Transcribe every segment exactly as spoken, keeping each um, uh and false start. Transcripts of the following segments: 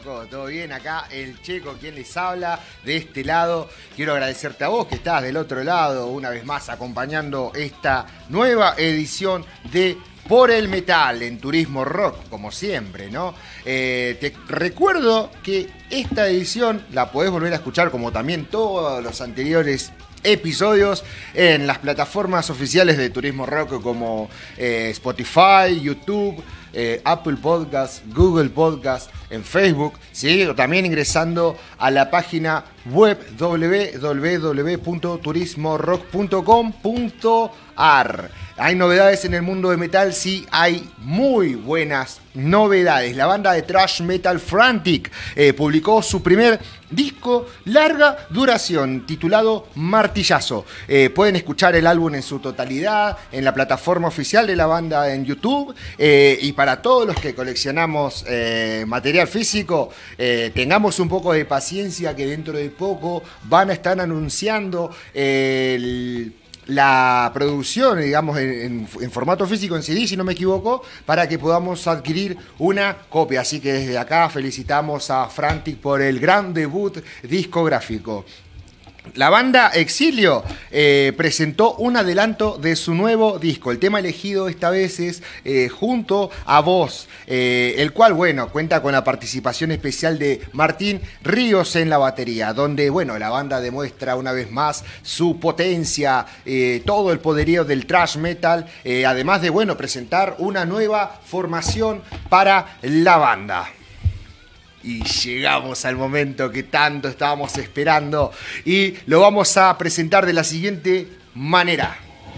loco? ¿Todo bien? Acá el Checo, quien les habla, de este lado. Quiero agradecerte a vos que estás del otro lado, una vez más acompañando esta nueva edición de Por el Metal en Turismo Rock, como siempre, ¿no? Eh, te recuerdo que esta edición la podés volver a escuchar, como también todos los anteriores episodios, en las plataformas oficiales de Turismo Rock como eh, Spotify, YouTube, eh, Apple Podcasts, Google Podcasts, en Facebook, ¿sí? También ingresando a la página web doble u doble u doble u punto turismo rock punto com punto a r. Hay novedades en el mundo de metal, sí, hay muy buenas novedades. La banda de thrash metal Frantic eh, publicó su primer disco larga duración titulado Martillazo. Eh, pueden escuchar el álbum en su totalidad en la plataforma oficial de la banda en YouTube, eh, y para todos los que coleccionamos eh, material físico, eh, tengamos un poco de paciencia, que dentro de poco van a estar anunciando eh, el la producción, digamos, en, en, en formato físico, en C D, si no me equivoco, para que podamos adquirir una copia. Así que desde acá felicitamos a Frantic por el gran debut discográfico. La banda Exilio eh, presentó un adelanto de su nuevo disco. El tema elegido esta vez es eh, Junto a Vos, eh, el cual, bueno, cuenta con la participación especial de Martín Ríos en la batería, donde, bueno, la banda demuestra una vez más su potencia, eh, todo el poderío del thrash metal, eh, además de, bueno, presentar una nueva formación para la banda. Y llegamos al momento que tanto estábamos esperando y lo vamos a presentar de la siguiente manera.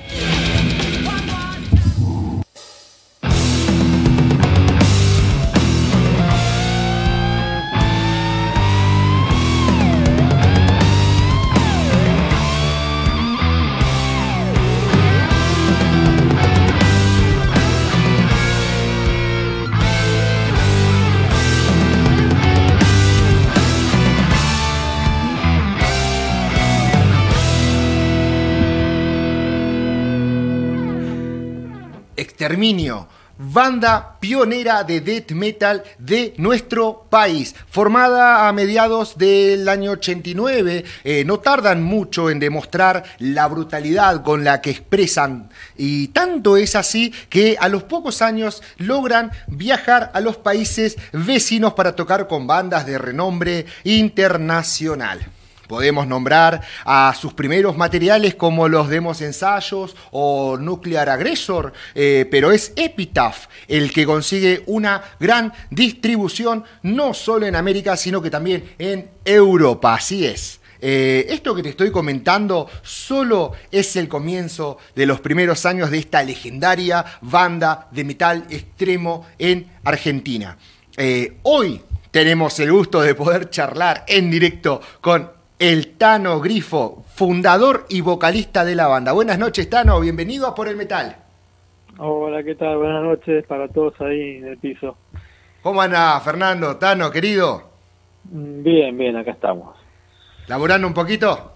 Exterminio, banda pionera de death metal de nuestro país, formada a mediados del año ochenta y nueve, eh, no tardan mucho en demostrar la brutalidad con la que expresan, y tanto es así que a los pocos años logran viajar a los países vecinos para tocar con bandas de renombre internacional. Podemos nombrar a sus primeros materiales como los demos ensayos o Nuclear Aggressor, eh, pero es Epitaph el que consigue una gran distribución no solo en América, sino que también en Europa. Así es. Eh, esto que te estoy comentando solo es el comienzo de los primeros años de esta legendaria banda de metal extremo en Argentina. Eh, hoy tenemos el gusto de poder charlar en directo con el Tano Grifo, fundador y vocalista de la banda. Buenas noches, Tano, bienvenido a Por el Metal. Hola, ¿qué tal? Buenas noches para todos ahí en el piso. ¿Cómo anda, Fernando? Tano, querido. Bien, bien, acá estamos. ¿Laburando un poquito?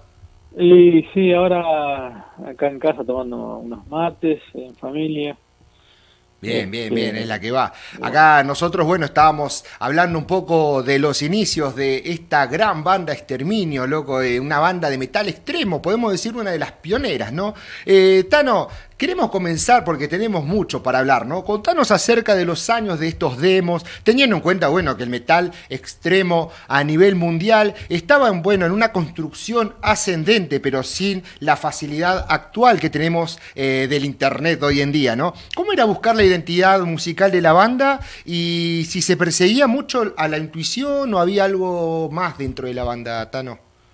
Y sí, ahora acá en casa tomando unos mates, en familia. Bien, bien, bien, es la que va. Acá nosotros, bueno, estábamos hablando un poco de los inicios de esta gran banda Exterminio, loco, de una banda de metal extremo, podemos decir una de las pioneras, ¿no? Eh, Tano, queremos comenzar porque tenemos mucho para hablar, ¿no? Contanos acerca de los años de estos demos, teniendo en cuenta, bueno, que el metal extremo a nivel mundial estaba, bueno, en una construcción ascendente, pero sin la facilidad actual que tenemos eh, del internet hoy en día, ¿no? ¿Cómo era buscar la identidad musical de la banda y si se perseguía mucho a la intuición o había algo más dentro de la banda, Tano?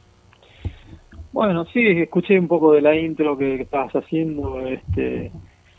Bueno, sí, escuché un poco de la intro que, que estabas haciendo, este,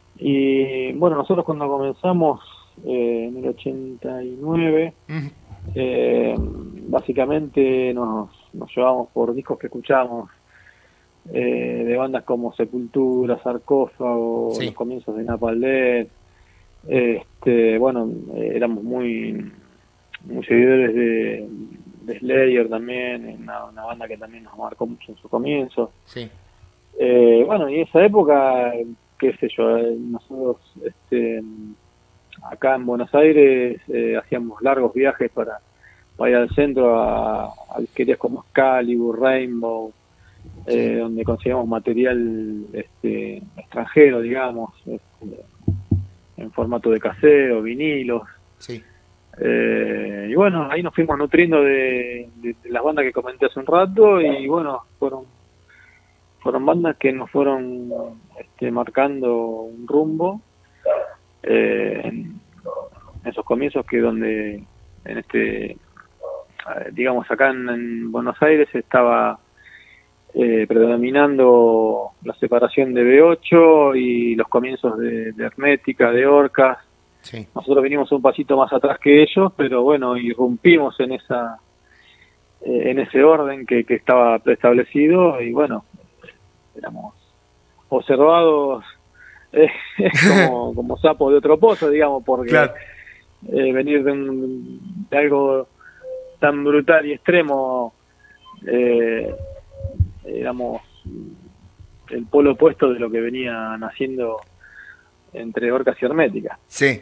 y bueno, nosotros cuando comenzamos eh, en el ochenta y nueve, uh-huh. eh, básicamente nos, nos llevamos por discos que escuchábamos eh, de bandas como Sepultura, Sarcófago, sí. Los comienzos de Napalm Death. Este, bueno, eh, éramos muy, muy seguidores de, de Slayer también, una, una banda que también nos marcó mucho en su comienzo. Sí. Eh, bueno, y en esa época, qué sé yo, eh, nosotros este, acá en Buenos Aires eh, hacíamos largos viajes para, para ir al centro a, a disquerías como Excalibur, Rainbow, eh, donde conseguíamos material este, extranjero, digamos, este, en formato de cassette o vinilos. Sí. Eh, y bueno, ahí nos fuimos nutriendo de, de, de las bandas que comenté hace un rato, y bueno, fueron fueron bandas que nos fueron este, marcando un rumbo eh, en esos comienzos, que donde en este digamos acá en, en Buenos Aires estaba eh, predominando la separación de B ocho y los comienzos de, de Hermética, de Orcas. Sí. Nosotros venimos un pasito más atrás que ellos, pero bueno, irrumpimos en esa eh, en ese orden que, que estaba preestablecido, y bueno, éramos observados eh, como, como sapos de otro pozo, digamos, porque Claro. eh, venir de, un, de algo tan brutal y extremo, eh, éramos el polo opuesto de lo que venía naciendo entre Orcas y Hermética. Sí.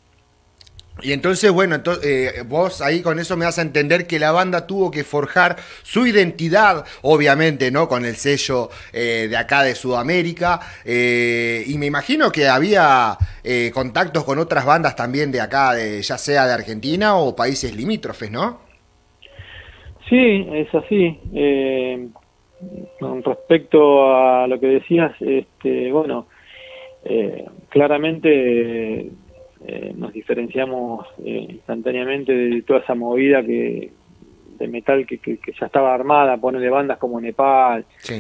Y entonces, bueno, entonces, eh, vos ahí con eso me vas a entender que la banda tuvo que forjar su identidad, obviamente, ¿no? Con el sello eh, de acá de Sudamérica. Eh, y me imagino que había eh, contactos con otras bandas también de acá, de, ya sea de Argentina o países limítrofes, ¿no? Sí, es así. Eh, con respecto a lo que decías, este, bueno, eh, claramente... Eh, nos diferenciamos eh, instantáneamente de toda esa movida que de metal que, que, que ya estaba armada, ponerle bandas como Nepal, Sí.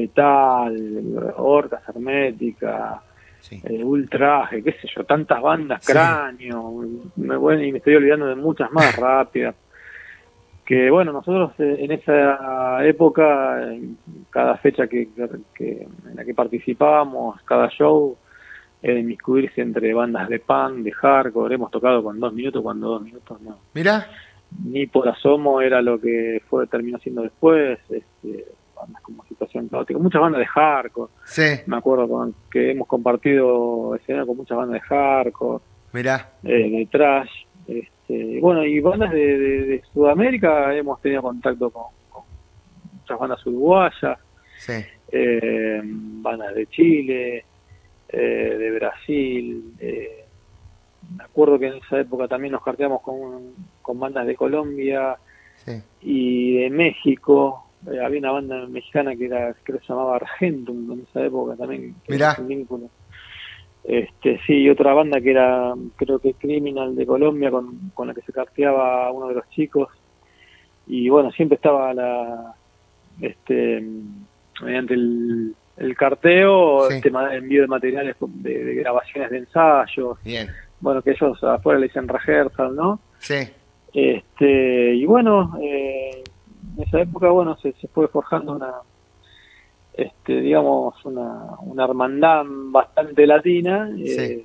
Letal, Orcas, Hermética, Sí. eh, Ultraje, qué sé yo, tantas bandas, Sí. Cráneo, me, bueno, y me estoy olvidando de muchas más rápidas. Que bueno, nosotros eh, en esa época, en cada fecha que, que en la que participábamos, cada show, era inmiscuirse entre bandas de punk, de hardcore. Hemos tocado con dos minutos, cuando dos minutos no. Mirá. Ni por asomo era lo que fue terminó siendo después. Este, bandas como Situación Caótica, muchas bandas de hardcore. Sí. Me acuerdo con, que hemos compartido escenario con muchas bandas de hardcore, Mirá. eh, de trash. Este, bueno, y bandas de, de, de Sudamérica hemos tenido contacto con, con muchas bandas uruguayas, Sí. eh, bandas de Chile, Eh, de Brasil. Eh, me acuerdo que en esa época también nos carteamos con, con bandas de Colombia Sí. y de México. Eh, había una banda mexicana que era, creo que se llamaba Argentum en esa época también, que Mirá. era un vínculo. Este, sí, y otra banda que era, creo que Criminal de Colombia, con, con la que se carteaba uno de los chicos. Y bueno, siempre estaba la, este, mediante el el carteo, Sí. este envío de materiales de, de grabaciones de ensayos, Bien. bueno, que ellos afuera le dicen rehearsal, ¿no? Sí. Este, y bueno, eh, en esa época, bueno, se, se fue forjando una, este, digamos, una, una hermandad bastante latina, eh, Sí.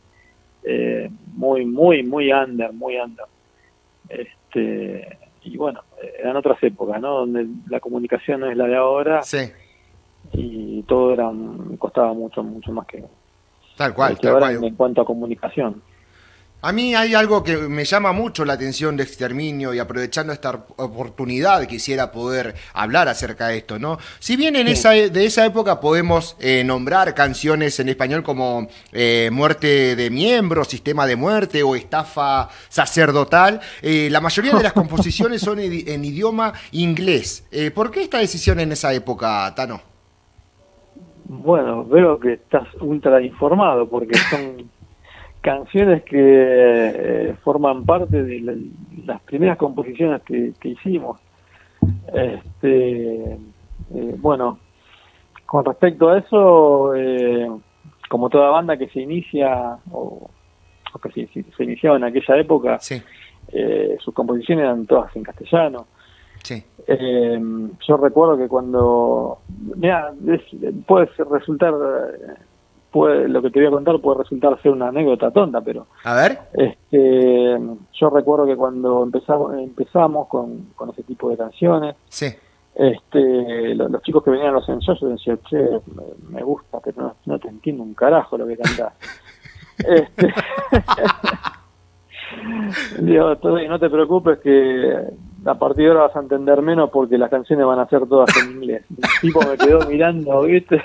eh, muy, muy, muy under, muy under. Este, y bueno, eran otras épocas, ¿no? Donde la comunicación no es la de ahora. Sí. Y todo era costaba mucho mucho más que, Tal cual, que tal ahora cual. en, en cuanto a comunicación. A mí hay algo que me llama mucho la atención de Exterminio, y aprovechando esta oportunidad quisiera poder hablar acerca de esto, ¿no? Si bien en Sí. esa, de esa época podemos eh, nombrar canciones en español como eh, Muerte de Miembros, Sistema de Muerte o Estafa Sacerdotal, eh, la mayoría de las composiciones son en, en idioma inglés. Eh, ¿Por qué esta decisión en esa época, Tano? Bueno, veo que estás ultra informado, porque son canciones que eh, forman parte de la, las primeras composiciones que, que hicimos. Este, eh, bueno, con respecto a eso, eh, como toda banda que se inicia, o, o que se, se iniciaba en aquella época, Sí, eh, sus composiciones eran todas en castellano. sí. Eh, yo recuerdo que cuando, mira, es- puede ser- resultar, eh, puede, lo que te voy a contar puede resultar ser una anécdota tonta, pero A ver. este, yo recuerdo que cuando empezamos, empezamos con, con ese tipo de canciones, Sí. este, lo- los chicos que venían a los ensayos decían, che, me, me gusta, pero no, no te entiendo un carajo lo que cantás. este, Digo, todo bien, no te preocupes que a partir de ahora vas a entender menos porque las canciones van a ser todas en inglés. El tipo me quedó mirando, ¿viste?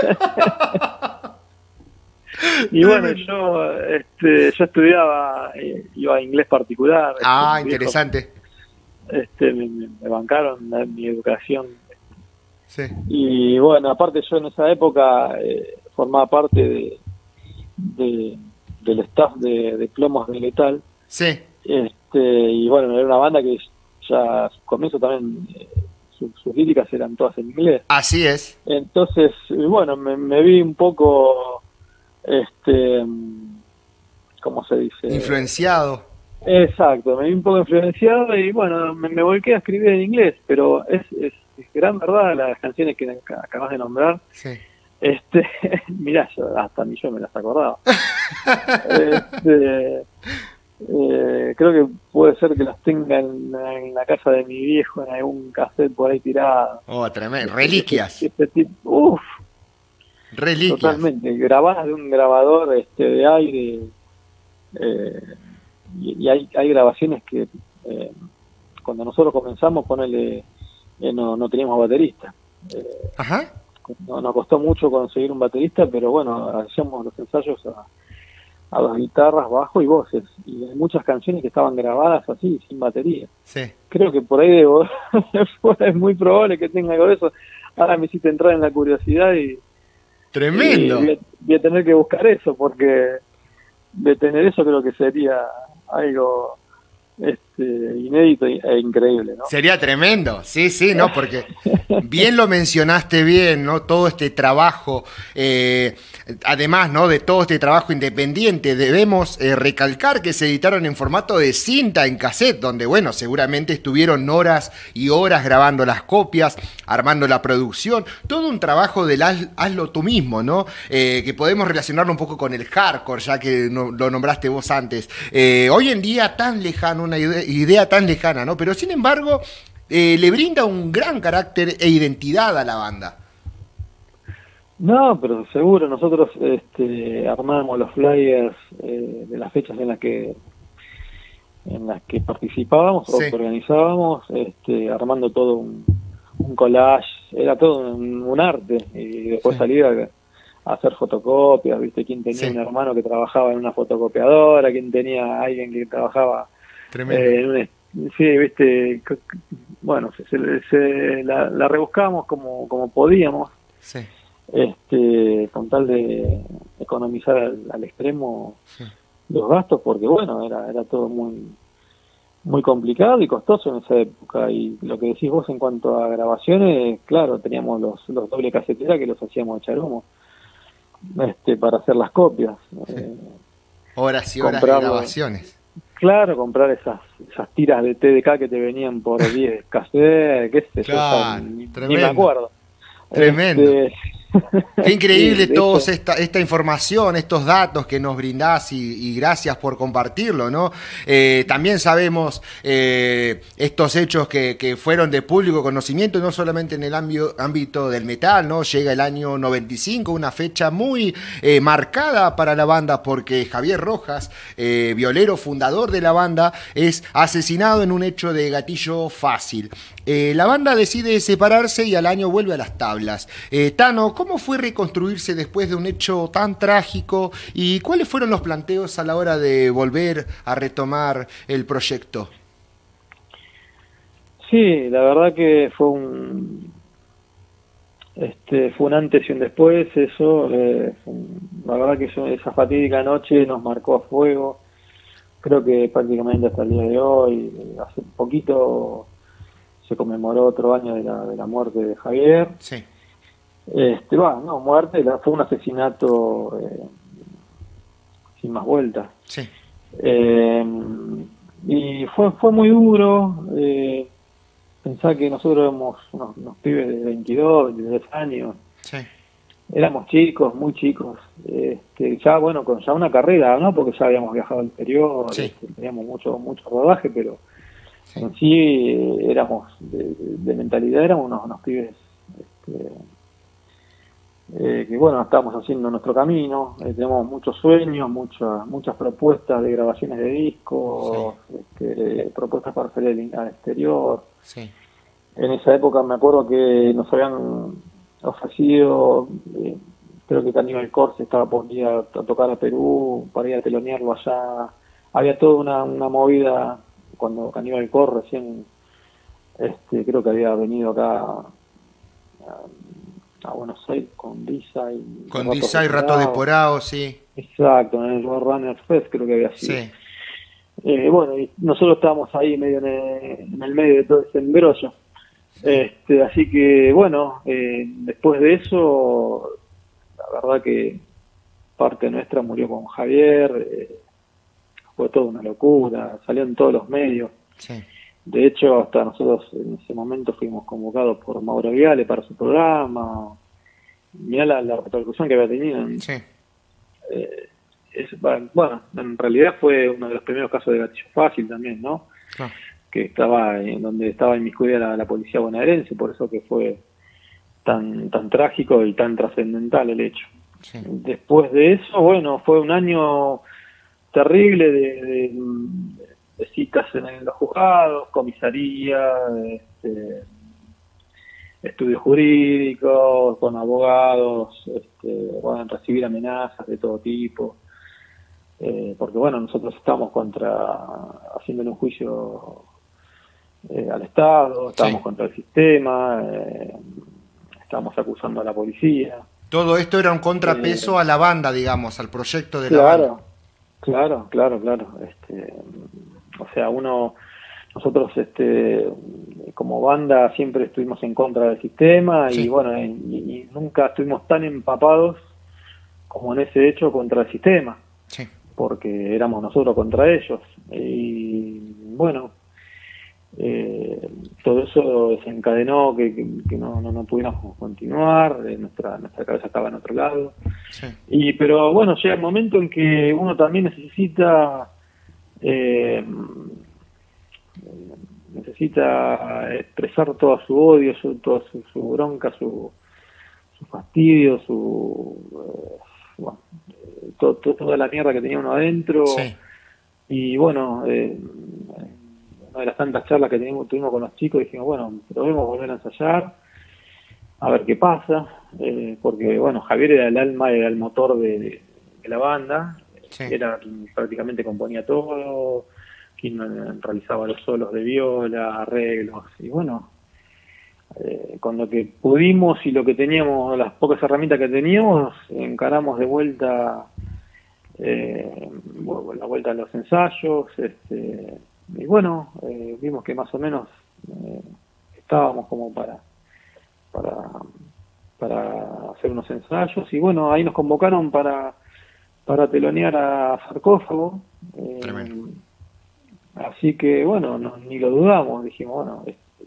Y bueno, Tremendo. yo este, yo estudiaba, eh, iba a inglés particular, este, Ah, mis viejos interesante. este, me, me- me bancaron la- mi educación. Sí. Y bueno, aparte yo en esa época eh, formaba parte de, de- del staff de, de Plomos de Letal. Sí. Este, y bueno, era una banda que ya a su comienzo también eh, su- sus líricas eran todas en inglés. Así es. Entonces, eh, bueno, me, me vi un poco, este, mm, ¿cómo se dice? Influenciado. Exacto, me vi un poco influenciado y bueno, me, me volqué a escribir en inglés, pero es, es, es gran verdad las canciones que ac- acabas de nombrar. Sí. Este, mirá, yo, hasta ni yo me las acordaba. Este, eh, creo que puede ser que las tenga en, en la casa de mi viejo, en algún cassette por ahí tirado. Oh, tremendo. Este, este, Reliquias. este tipo, uff, Reliquias. totalmente, grabadas de un grabador este, de aire. Eh, y, y hay, hay grabaciones que eh, cuando nosotros comenzamos, ponele, eh, no, no teníamos baterista. Eh, Ajá. no, nos costó mucho conseguir un baterista, pero bueno, hacíamos los ensayos a, a las guitarras, bajo y voces. Y hay muchas canciones que estaban grabadas así, sin batería. Sí. Creo que por ahí debo, es muy probable que tenga algo de eso. Ahora me hiciste entrar en la curiosidad y, y Tremendo. voy, a, voy a tener que buscar eso, porque de tener eso creo que sería algo este, inédito e increíble, ¿no? Sería tremendo, sí, sí, ¿no? Porque bien lo mencionaste bien, ¿no? Todo este trabajo, eh, además, ¿no? De todo este trabajo independiente, debemos eh, recalcar que se editaron en formato de cinta, en cassette, donde, bueno, seguramente estuvieron horas y horas grabando las copias, armando la producción, todo un trabajo del haz, hazlo tú mismo, ¿no? Eh, que podemos relacionarlo un poco con el hardcore, ya que no, lo nombraste vos antes. Eh, hoy en día tan lejano, una idea, idea tan lejana, ¿no? Pero sin embargo, eh, le brinda un gran carácter e identidad a la banda. No, pero seguro, nosotros este, armamos los flyers eh, de las fechas en las que en las que participábamos o Sí, que organizábamos, este, armando todo un, un collage, era todo un, un arte, y después sí, salir a, a hacer fotocopias, viste, quién tenía un sí, hermano que trabajaba en una fotocopiadora, quién tenía alguien que trabajaba tremendo. eh, en un, sí, viste, c- c- bueno, se, se- se- la, la rebuscamos como, como podíamos, Sí, este, con tal de economizar al, al extremo sí. los gastos, porque bueno, era, era todo muy muy complicado y costoso en esa época. Y lo que decís vos en cuanto a grabaciones, claro, teníamos los, los doble casetera que los hacíamos echar humo, este, para hacer las copias. Sí. Eh, Horas y horas de comprarlo, grabaciones. claro, comprar esas esas tiras de T D K que te venían por diez cassettes, qué sé yo, ya Claro, ni, ni me tremendo, acuerdo. tremendo. Este, Qué sí, increíble de toda hecho, esta, esta información, estos datos que nos brindás y, y gracias por compartirlo, ¿no? Eh, también sabemos eh, estos hechos que, que fueron de público conocimiento, no solamente en el ámbito, ámbito del metal, ¿no? Llega el año noventa y cinco, una fecha muy eh, marcada para la banda porque Javier Rojas, eh, violero fundador de la banda, es asesinado en un hecho de gatillo fácil. Eh, la banda decide separarse y al año vuelve a las tablas. Eh, Tano, ¿cómo fue reconstruirse después de un hecho tan trágico y cuáles fueron los planteos a la hora de volver a retomar el proyecto? sí, la verdad que fue un este fue un antes y un después, eso, eh, fue un- la verdad que eso- esa fatídica noche nos marcó a fuego. Creo que prácticamente hasta el día de hoy, eh, hace poquito se conmemoró otro año de la, de la muerte de Javier. Sí, Este, va, no, muerte, la- fue un asesinato eh, sin más vueltas. sí, Eh, y fue fue muy duro. Eh, pensá que nosotros éramos unos, unos pibes de veintidós, veintitrés años. sí, Éramos chicos, muy chicos. Este, ya, bueno, con ya una carrera, ¿no? Porque ya habíamos viajado al exterior, sí, este, teníamos mucho mucho rodaje, pero sí, en sí eh, éramos, de, de mentalidad, éramos unos, unos pibes este, eh, que, que, bueno, estamos haciendo nuestro camino, eh, tenemos muchos sueños, muchas muchas propuestas de grabaciones de discos, Sí. este, propuestas para salir al exterior. Sí. En esa época me acuerdo que nos habían ofrecido, eh, creo que Caníbal Corse estaba por ir a, a tocar a Perú, para ir a telonearlo allá. Había toda una, una movida cuando Caníbal Corse recién, este, creo que había venido acá a, a Buenos Aires con Disa y Con Ratos de Disa y Rato de Porao. Porao, sí. Exacto, en el Roadrunner Fest creo que había sido. Sí. Eh, bueno, y nosotros estábamos ahí medio en el, en el medio de todo ese embrollo. Sí. Este, así que bueno, eh, después de eso, la verdad que parte nuestra murió con Javier, eh, fue toda una locura, salió en todos los medios. Sí. De hecho, hasta nosotros en ese momento fuimos convocados por Mauro Viale para su programa. Mirá la, la repercusión que había tenido. En, Sí. eh, es, bueno, en realidad fue uno de los primeros casos de gatillo fácil también, ¿no? Claro. Que estaba en donde estaba inmiscuida la, la policía bonaerense, por eso que fue tan tan trágico y tan trascendental el hecho. Sí. Después de eso, bueno, fue un año terrible de, de, de citas en los juzgados, comisaría, este, estudios jurídicos, con abogados, este, bueno, recibir amenazas de todo tipo, eh, porque bueno, nosotros estamos contra, haciéndole un juicio eh, al Estado, estamos Sí. contra el sistema, eh, estamos acusando a la policía. Todo esto era un Eh, contrapeso a la banda, digamos, al proyecto de la banda. claro, claro, claro, claro. Este, o sea, uno, nosotros, este, como banda siempre estuvimos en contra del sistema y Sí. bueno, y, y nunca estuvimos tan empapados como en ese hecho contra el sistema, Sí. porque éramos nosotros contra ellos. Y bueno, eh, todo eso desencadenó que, que, que no, no, no pudiéramos continuar, eh, nuestra, nuestra cabeza estaba en otro lado. Sí. Y pero bueno, llega el momento en que uno también necesita eh, necesita expresar todo su odio, su, toda su, su bronca, su, su fastidio, su eh, bueno, eh, todo, todo- toda la mierda que tenía uno adentro. Sí. Y bueno, eh, una de las tantas charlas que teníamos, tuvimos con los chicos, dijimos, bueno, probemos volver a ensayar, a ver qué pasa, eh, porque bueno, Javier era el alma, era el motor de, de la banda, Sí. era quien prácticamente componía todo, quien eh, realizaba los solos de viola, arreglos, y bueno, eh, con lo que pudimos y lo que teníamos, las pocas herramientas que teníamos, encaramos de vuelta eh, bueno, la vuelta a los ensayos, este, y bueno, eh, vimos que más o menos eh, estábamos como para para para hacer unos ensayos y bueno, ahí nos convocaron para para telonear a Sarcófago, eh, Tremendo. así que bueno, no, ni lo dudamos, dijimos, bueno, este,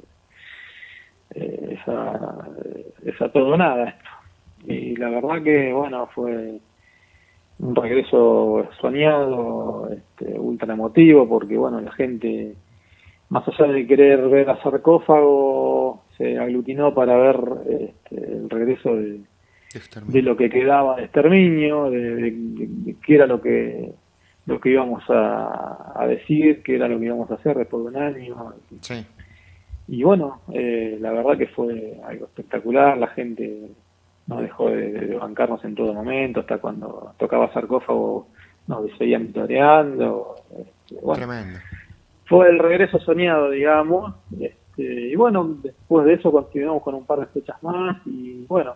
eh, esa, esa todo o nada esto. Y la verdad que bueno, fue un regreso soñado, este, ultra emotivo, porque bueno, la gente, más allá de querer ver a Sarcófago, se aglutinó para ver este, el regreso de, de lo que quedaba de Exterminio, de, de, de, de qué era lo que lo que íbamos a, a decir, qué era lo que íbamos a hacer después de un año. Sí. Y bueno, eh, la verdad que fue algo espectacular, la gente no dejó de, de bancarnos en todo momento, hasta cuando tocaba Sarcófago nos seguían vitoreando, este, bueno, Tremendo. fue el regreso soñado, digamos, este, y bueno, después de eso continuamos con un par de fechas más, y bueno,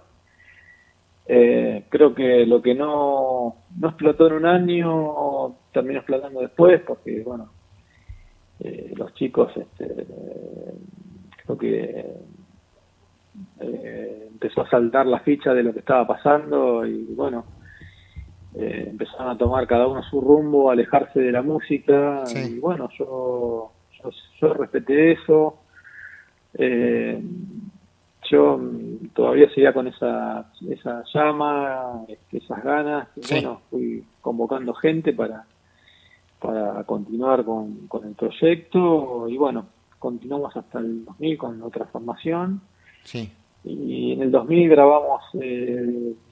eh, creo que lo que no, no explotó en un año, terminó explotando después, porque bueno, eh, los chicos, este, creo que eh, empezó a saltar la ficha de lo que estaba pasando y bueno, eh, empezaron a tomar cada uno su rumbo, a alejarse de la música Sí. y bueno, yo yo, yo respeté eso, eh, yo todavía seguía con esa esa llama, este, esas ganas y Sí. bueno, fui convocando gente para para continuar con, con el proyecto y bueno, continuamos hasta el dos mil con otra formación. Sí. Y en el dos mil grabamos eh,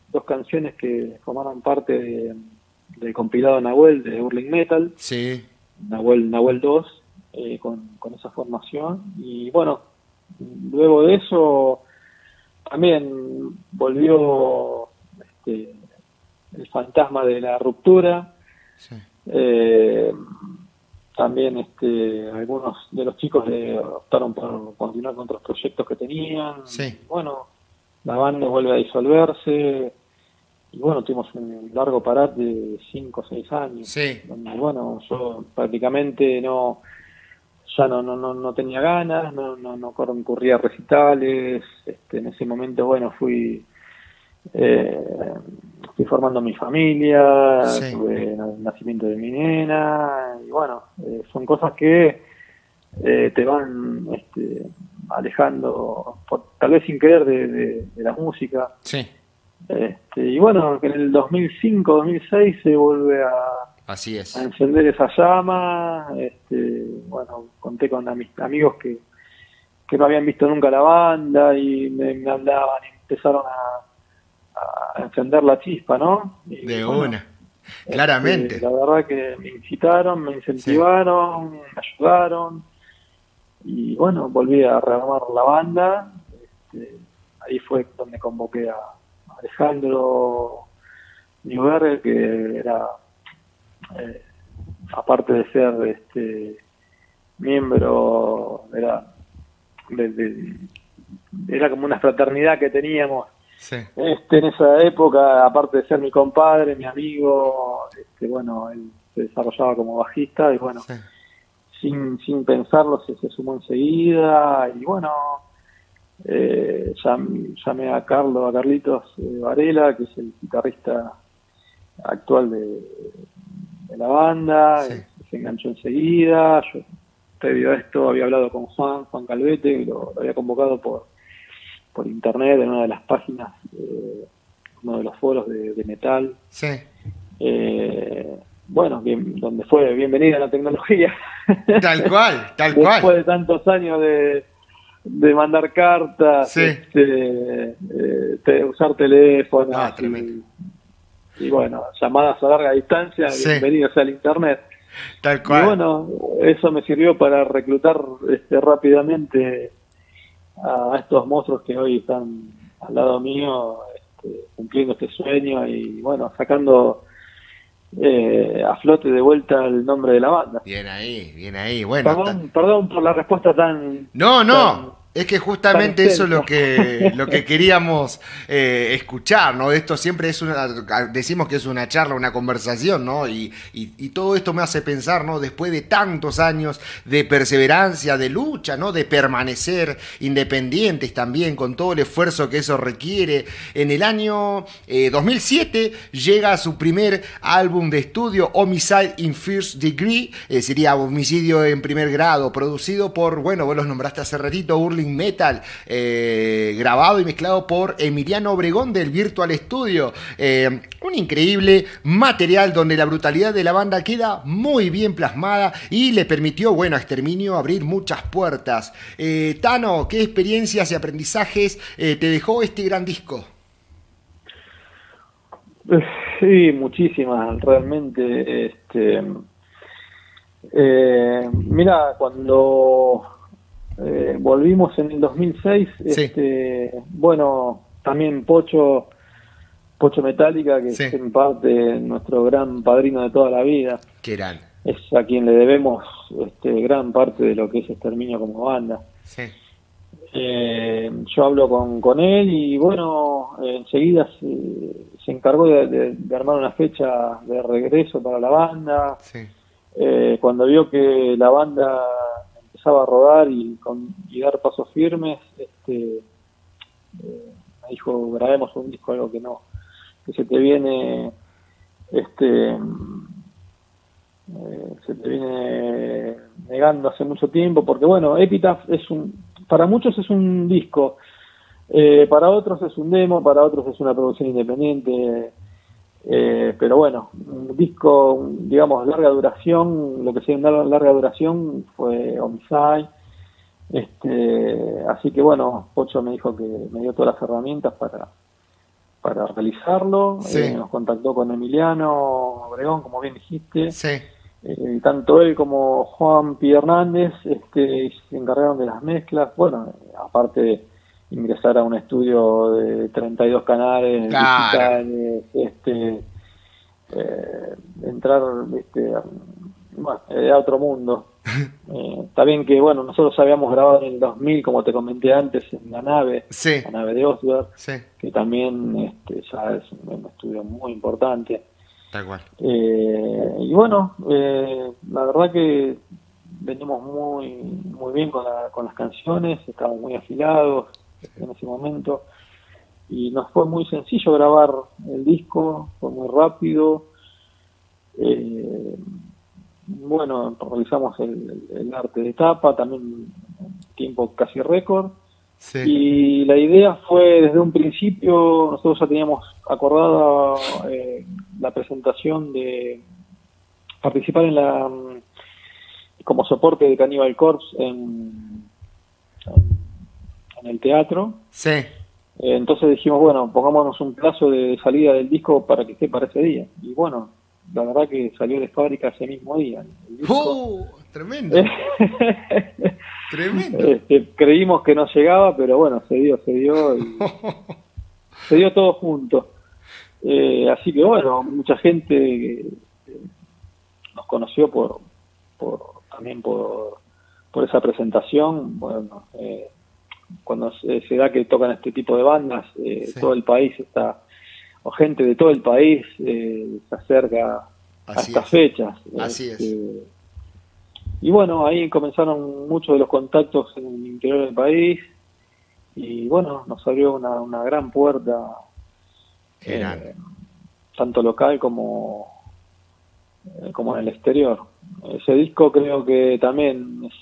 dos canciones que formaron parte de, del compilado Nahuel de Hurling Metal, Sí. Nahuel, Nahuel dos, eh, con, con esa formación. Y bueno, luego de eso también volvió este, el fantasma de la ruptura. Sí. Eh, también este, algunos de los chicos eh, optaron por continuar con otros proyectos que tenían. Sí. Bueno, la banda vuelve a disolverse y bueno, tuvimos un largo parate de cinco o seis años. Sí. Donde, bueno, yo prácticamente no ya no no no, no tenía ganas, no no no concurría a recitales. Este, en ese momento, bueno, fui eh, fui formando mi familia, Sí. tuve el nacimiento de mi nena y bueno, eh, son cosas que eh, te van este, alejando, por, tal vez sin querer, de, de, de la música. Sí. Este, y bueno, en el dos mil cinco, dos mil seis se vuelve a, Así a es. encender esa llama. Este, bueno, conté con mis amigos que, que no habían visto nunca la banda y me, me hablaban y empezaron a, a encender la chispa, ¿no? Y De bueno, una. este, Claramente. la verdad que me incitaron, me Sí. incentivaron, me ayudaron y bueno, volví a rearmar la banda. Este, ahí fue donde convoqué a Alejandro Newberger, que era, eh, aparte de ser este miembro, era, de, de, era como una fraternidad que teníamos. Sí. Este, en esa época, aparte de ser mi compadre, mi amigo, este, bueno, él se desarrollaba como bajista y bueno, Sí. sin, sin pensarlo se, se sumó enseguida y bueno, eh, llam, llamé a Carlos, a Carlitos eh, Varela, que es el guitarrista actual de, de la banda. Sí. eh, se enganchó enseguida. Yo, previo a esto, había hablado con Juan, Juan Calvete, que lo, lo había convocado por por internet en una de las páginas, eh, uno de los foros de, de metal. Sí. Eh, bueno, bien, donde fue bienvenida la tecnología. Tal cual, tal Después cual. de tantos años de, de mandar cartas, Sí. este, eh, te- usar teléfonos Ah, tremendo. y, y bueno, llamadas a larga distancia, Sí. bienvenidos al internet. Tal Y cual. bueno, eso me sirvió para reclutar este, rápidamente a estos monstruos que hoy están al lado mío, este, cumpliendo este sueño y bueno, sacando eh, a flote de vuelta el nombre de la banda. Bien ahí, bien ahí. Bueno, ta- Perdón, perdón por la respuesta tan no, tan, no. Es que tan justamente eso es lo extensa. que, lo que queríamos eh, escuchar, ¿no? Esto siempre es una, decimos que es una charla, una conversación, ¿no? Y, y, y todo esto me hace pensar, ¿no? Después de tantos años de perseverancia, de lucha, ¿no? De permanecer independientes también, con todo el esfuerzo que eso requiere. En el año eh, dos mil siete llega su primer álbum de estudio, Homicide in First Degree, eh, sería homicidio en primer grado, producido por, bueno, vos los nombraste hace ratito, Hurling Metal, eh, grabado y mezclado por Emiliano Obregón del Virtual Studio. Eh, un increíble material donde la brutalidad de la banda queda muy bien plasmada y le permitió, bueno, a Exterminio abrir muchas puertas. Eh, Tano, ¿qué experiencias y aprendizajes eh, te dejó este gran disco? Sí, muchísimas, realmente. Este, eh, mira, cuando eh, volvimos en el dos mil seis, Sí. este, bueno, también Pocho, Pocho Metallica, que Sí. es en parte nuestro gran padrino de toda la vida, Qué gran. es a quien le debemos este, gran parte de lo que es Exterminio como banda. Sí. Eh, yo hablo con, con él y bueno, eh, enseguida se, se encargó de, de, de armar una fecha de regreso para la banda. Sí. Eh, cuando vio que la banda empezaba a rodar y, con, y dar pasos firmes, este, eh, me dijo, grabemos un disco, algo que no, que se te viene, este, eh, se te viene negando hace mucho tiempo, porque bueno, Epitaph es un, para muchos es un disco, eh, para otros es un demo, para otros es una producción independiente. Eh, pero bueno, un disco, digamos, larga duración, lo que sea una larga duración fue Homicide. Este, así que bueno, Pocho me dijo que me dio todas las herramientas para, para realizarlo. Sí. Eh, nos contactó con Emiliano Obregón, como bien dijiste. Sí. Eh, tanto él como Juan P. Hernández este, se encargaron de las mezclas. Bueno, aparte de ingresar a un estudio de treinta y dos canales Claro. digitales, este, eh, entrar este, a, bueno, a otro mundo. Eh, está bien que, bueno, nosotros habíamos grabado en el dos mil, como te comenté antes, en la nave, Sí. la nave de Osberg, Sí. que también este, ya es un, un estudio muy importante. Tal cual. Eh, y bueno, eh, la verdad que venimos muy muy bien con, la, con las canciones, estamos muy afilados en ese momento y nos fue muy sencillo grabar el disco, fue muy rápido. Eh, bueno, realizamos el, el arte de tapa, también en tiempo casi récord. Sí. Y la idea fue desde un principio, nosotros ya teníamos acordada eh, la presentación de participar en la como soporte de Cannibal Corpse en, en el teatro. Sí. Eh, entonces dijimos, bueno, pongámonos un plazo de salida del disco para que esté para ese día. Y bueno, la verdad que salió de fábrica ese mismo día el disco. ¡Uh! Tremendo. Tremendo. Este, creímos que no llegaba, pero bueno, se dio, se dio y se dio todo junto. Eh, así que bueno, mucha gente eh, nos conoció por, por también por, por esa presentación. Bueno, eh, cuando se, se da que tocan este tipo de bandas, eh, Sí. todo el país está, o gente de todo el país eh, se acerca Así a estas es. fechas. Así Este, es. Y bueno, ahí comenzaron muchos de los contactos en el interior del país y bueno, nos abrió una, una gran puerta, Grande. eh, tanto local como, eh, como en el exterior. Ese disco creo que también es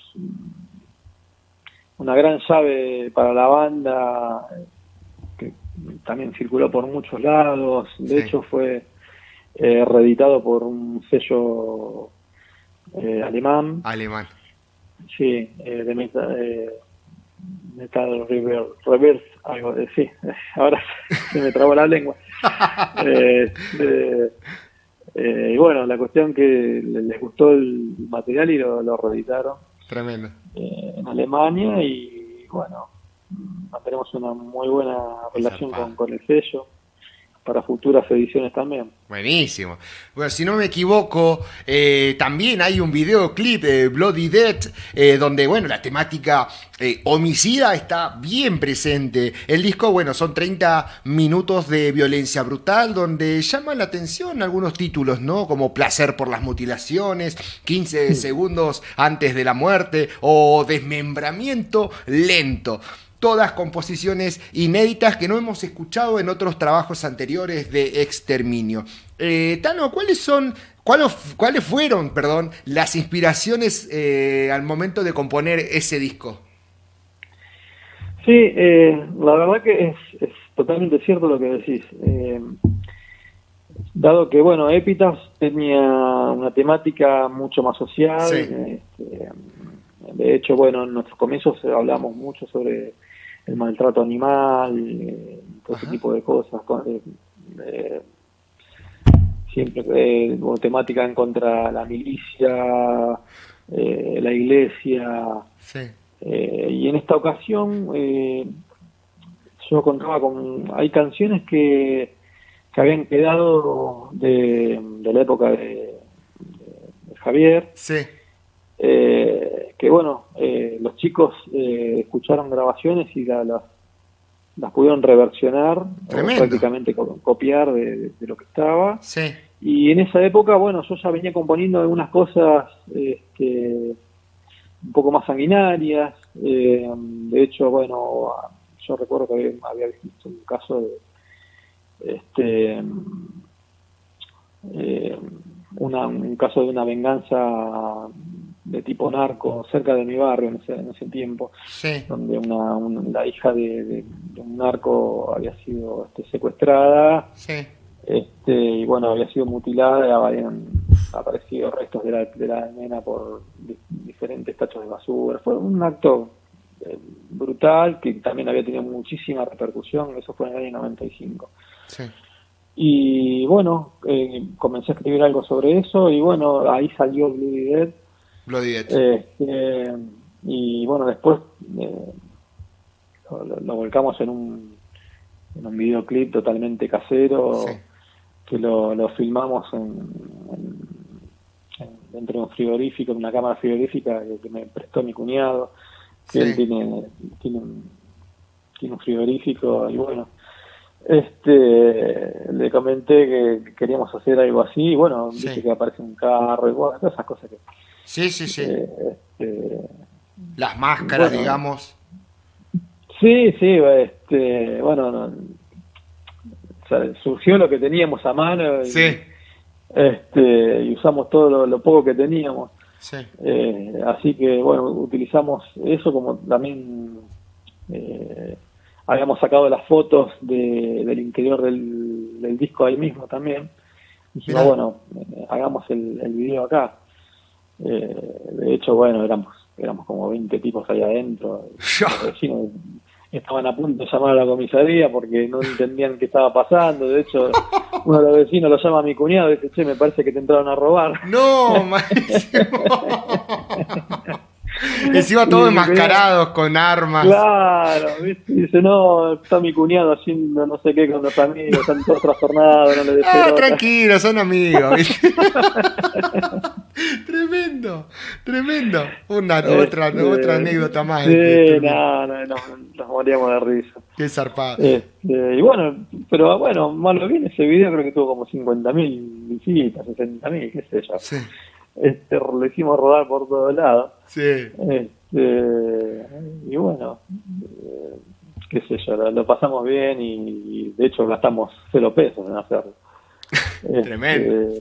una gran llave para la banda, que también circuló por muchos lados. De Sí. hecho fue eh, reeditado por un sello eh, alemán. Alemán. Sí, eh, de Metal, eh, Metal River, Reverse, algo de sí. Ahora se me trabó la lengua. Eh, eh, eh, y bueno, la cuestión que les gustó el material y lo, lo reeditaron Tremendo. eh, en Alemania y bueno, mantenemos una muy buena relación con, con el sello para futuras ediciones también. Buenísimo. Bueno, si no me equivoco, eh, también hay un videoclip de Bloody Dead, eh, donde, bueno, la temática eh, homicida está bien presente. El disco, bueno, son treinta minutos de violencia brutal, donde llama la atención algunos títulos, ¿no? Como Placer por las mutilaciones, quince segundos antes de la muerte o Desmembramiento lento. Todas composiciones inéditas que no hemos escuchado en otros trabajos anteriores de Exterminio. Eh, Tano, ¿cuáles son, cuáles, cuáles fueron, perdón, las inspiraciones eh, al momento de componer ese disco? Sí, eh, la verdad que es, es totalmente cierto lo que decís. Eh, dado que, bueno, Epitaph tenía una temática mucho más social. Sí. Este, de hecho, bueno, en nuestros comienzos hablamos mucho sobre el maltrato animal, eh, todo Ajá. ese tipo de cosas. Con, eh, eh, siempre eh, como temática en contra de la milicia, eh, la iglesia. Sí. Eh, y en esta ocasión eh, yo contaba con... Hay canciones que, que habían quedado de, de la época de, de, de Javier. Sí. Eh, que bueno, eh, los chicos eh, escucharon grabaciones y la, las, las pudieron reversionar Tremendo. o prácticamente co copiar de, de, de lo que estaba. Sí. Y en esa época, bueno, yo ya venía componiendo algunas cosas este, un poco más sanguinarias. Eh, de hecho, bueno, yo recuerdo que había, había visto un caso de este eh, una, un caso de una venganza de tipo narco cerca de mi barrio en ese, en ese tiempo, Sí. donde una, un, la hija de, de, de un narco había sido este, secuestrada. Sí. Este, y bueno, había sido mutilada, habían aparecido restos de la, de la nena por di diferentes tachos de basura. Fue un acto eh, brutal, que también había tenido muchísima repercusión, eso fue en el año noventa y cinco. Sí. Y bueno, eh, comencé a escribir algo sobre eso, y bueno, ahí salió Bloody Dead. Bloody Dead. Este, y bueno, después eh, lo, lo volcamos en un, en un videoclip totalmente casero, Sí. que lo, lo filmamos en, en, en- dentro de un frigorífico, en una cámara frigorífica que, que me prestó mi cuñado, que Sí. él tiene, tiene, un, tiene un frigorífico, y bueno, este le comenté que queríamos hacer algo así, y bueno, Sí. viste que aparece un carro, y bueno, todas esas cosas que... Sí, sí, sí. eh, este, Las máscaras, bueno, digamos. sí, sí, este, bueno, no, o sea, surgió lo que teníamos a mano, y, Sí. este, y usamos todo lo, lo poco que teníamos. Sí. Eh, así que, bueno, utilizamos eso como también eh, habíamos sacado las fotos de, del interior del, del disco ahí mismo también. Dijimos, Mirá. bueno, eh, hagamos el, el video acá. Eh, de hecho, bueno, éramos éramos como veinte tipos ahí adentro. Los vecinos estaban a punto de llamar a la comisaría porque no entendían qué estaba pasando. De hecho, uno de los vecinos lo llama a mi cuñado y dice, che, me parece que te entraron a robar. No, malísimo. Encima todos Y mi cuñado, enmascarados con armas. claro, ¿viste? Y dice, no, está mi cuñado haciendo no sé qué con los amigos, están todos trastornados, no le des Ah, pelota. tranquilo, son amigos. ¿Viste? Tremendo, tremendo. Una, otra, Este, otra anécdota más. sí, Este, no, no, no, nos moríamos de risa. Qué zarpado. Este, y bueno, pero bueno, malo bien, ese video creo que tuvo como cincuenta mil visitas, sesenta mil, qué sé yo. Sí, Este, lo hicimos rodar por todos lados. sí. Este, y bueno, eh, qué sé yo, lo, lo pasamos bien, y, y de hecho gastamos cero pesos en hacerlo. Este, Tremendo.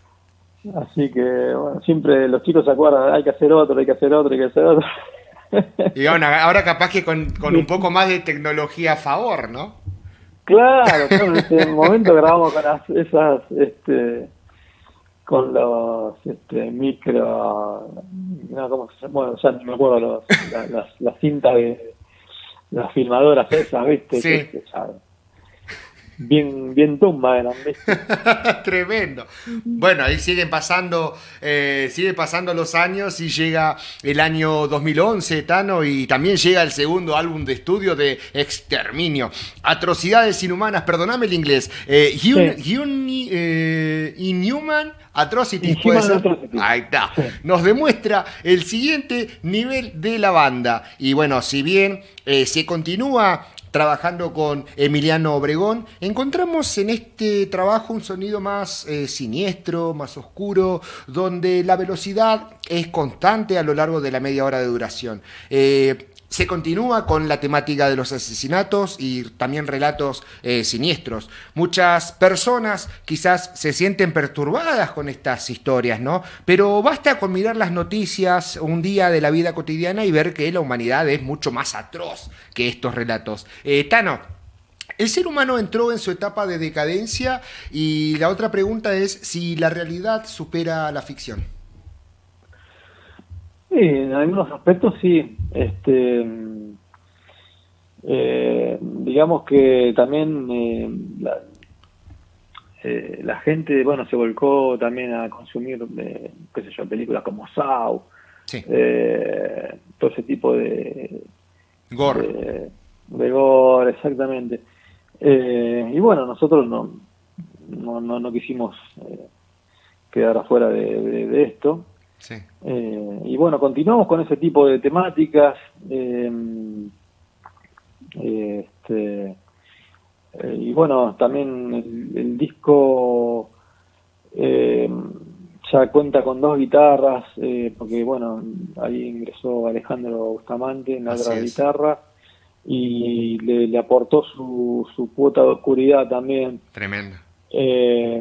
así que, bueno, siempre los chicos se acuerdan, hay que hacer otro, hay que hacer otro, hay que hacer otro. Y ahora, ahora capaz que con, con un poco más de tecnología a favor, ¿no? Claro, claro, en ese momento grabamos con las, esas, este, con los este, micro, no, ¿cómo se llama? Bueno, ya no me acuerdo, los, la- las, las cintas de las filmadoras esas, ¿viste? Sí. Que, que ya bien, bien tumba eran, ¿viste? Tremendo. Bueno, ahí siguen pasando, eh, sigue pasando los años y llega el año dos mil once, Tano, y también llega el segundo álbum de estudio de Exterminio. Atrocidades inhumanas, perdóname el inglés. Eh, un, Sí. uni- eh, Inhuman Atrocities, Inhuman puede ser. Atrocities. Ahí está. Sí. Nos demuestra el siguiente nivel de la banda. Y bueno, si bien eh, se continúa trabajando con Emiliano Obregón, encontramos en este trabajo un sonido más eh, siniestro, más oscuro, donde la velocidad es constante a lo largo de la media hora de duración. Eh, se continúa con la temática de los asesinatos y también relatos eh, siniestros. Muchas personas quizás se sienten perturbadas con estas historias, ¿no? Pero basta con mirar las noticias un día de la vida cotidiana y ver que la humanidad es mucho más atroz que estos relatos. Eh, Tano, el ser humano entró en su etapa de decadencia y la otra pregunta es si la realidad supera la ficción. Sí, en algunos aspectos sí. Este, eh, digamos que también eh, la, eh, la gente, bueno, se volcó también a consumir, eh, qué sé yo, películas como Saw, Sí. eh, todo ese tipo de, Gore. de, de gore, exactamente. Eh, y bueno, nosotros no, no, no, no quisimos eh, quedar afuera de, de, de esto. Sí. Eh, y bueno, continuamos con ese tipo de temáticas. Eh, este, eh, y bueno, también el, el disco eh, ya cuenta con dos guitarras, eh, porque bueno, ahí ingresó Alejandro Bustamante en la Así otra es. guitarra, y le, le aportó su, su cuota de oscuridad también. Tremendo. Eh,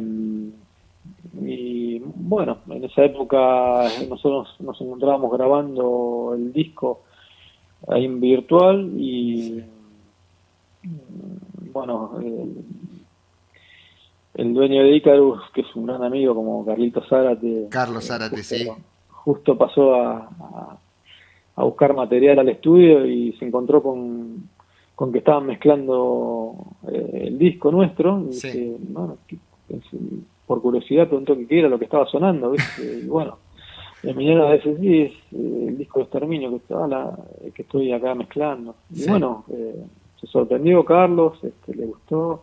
y bueno, en esa época nosotros nos encontrábamos grabando el disco ahí en virtual, y bueno, el, el dueño de Icarus, que es un gran amigo como Carlitos Zárate, Carlos eh, Zárate, justo, sí. justo pasó a, a, a buscar material al estudio y se encontró con, con que estaban mezclando eh, el disco nuestro. Y Sí. dije, bueno, que- por curiosidad preguntó que qué era lo que estaba sonando, ¿viste? Y bueno, el minero a veces sí, es eh, el disco de Exterminio que, estaba la, que estoy acá mezclando. Y Sí. bueno, eh, se sorprendió Carlos, este, le gustó.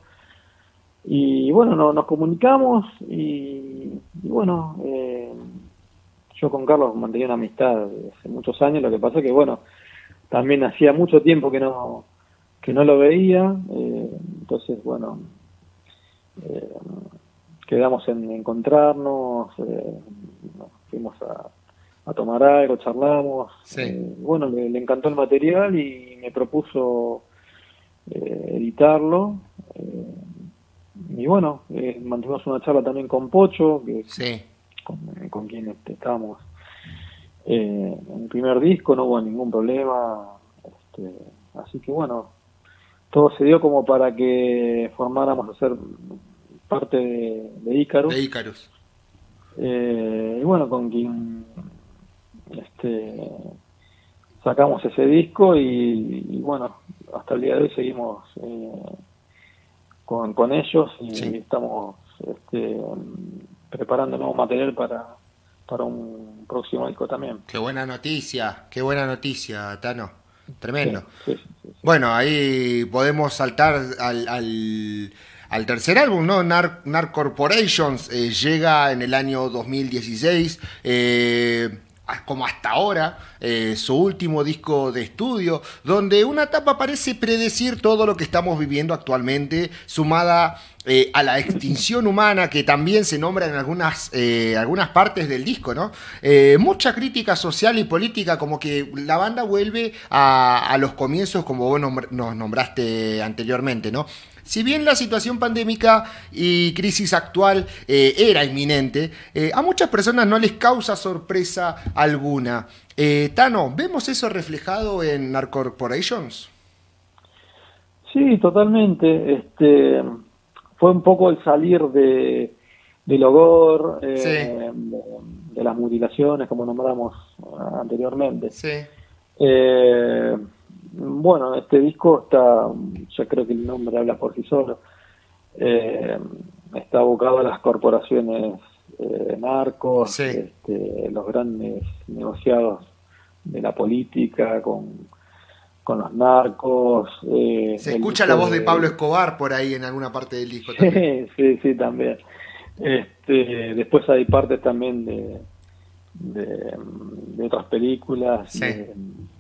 Y bueno, no, nos comunicamos y, y bueno, eh, yo con Carlos mantenía una amistad de hace muchos años. Lo que pasa que bueno, también hacía mucho tiempo que no que no lo veía, eh, entonces bueno, eh, quedamos en encontrarnos, eh, nos fuimos a, a tomar algo, charlamos. Sí. Eh, bueno, le, le encantó el material y me propuso eh, editarlo. Eh, y bueno, eh, mantuvimos una charla también con Pocho, que es Sí. con, con quien este, estábamos eh, en el primer disco, no hubo ningún problema. Este, así que bueno, todo se dio como para que formáramos a ser parte de, de Icarus. De Icarus. Eh, y bueno, con quien este, sacamos ese disco y, y bueno, hasta el día de hoy seguimos eh, con, con ellos y Sí. estamos este, preparando nuevo material para, para un próximo disco también. Qué buena noticia, qué buena noticia, Tano. Sí, Tremendo. sí, sí, sí. Bueno, ahí podemos saltar al, al, al tercer álbum, ¿no? Nar, Nar Corporations eh, llega en el año dos mil dieciséis, eh, como hasta ahora, eh, su último disco de estudio, donde una tapa parece predecir todo lo que estamos viviendo actualmente, sumada eh, a la extinción humana, que también se nombra en algunas, eh, algunas partes del disco, ¿no? Eh, mucha crítica social y política, como que la banda vuelve a, a los comienzos, como vos nombr- nos nombraste anteriormente, ¿no? Si bien la situación pandémica y crisis actual eh, era inminente, eh, a muchas personas no les causa sorpresa alguna. Eh, Tano, ¿vemos eso reflejado en Narcorporations? Sí, totalmente. Este, fue un poco el salir de, del hogar, Sí, eh, de, de las mutilaciones, como nombramos ah, anteriormente. sí, Eh, bueno, este disco está, ya creo que el nombre habla por sí solo, eh, está abocado a las corporaciones eh, narcos, sí. este, los grandes negociados de la política con, con los narcos. Eh, Se el escucha la disco voz de Pablo de... Escobar por ahí en alguna parte del disco también. Sí, sí, sí, también. Este, después hay partes también de, de, de otras películas. Sí, De,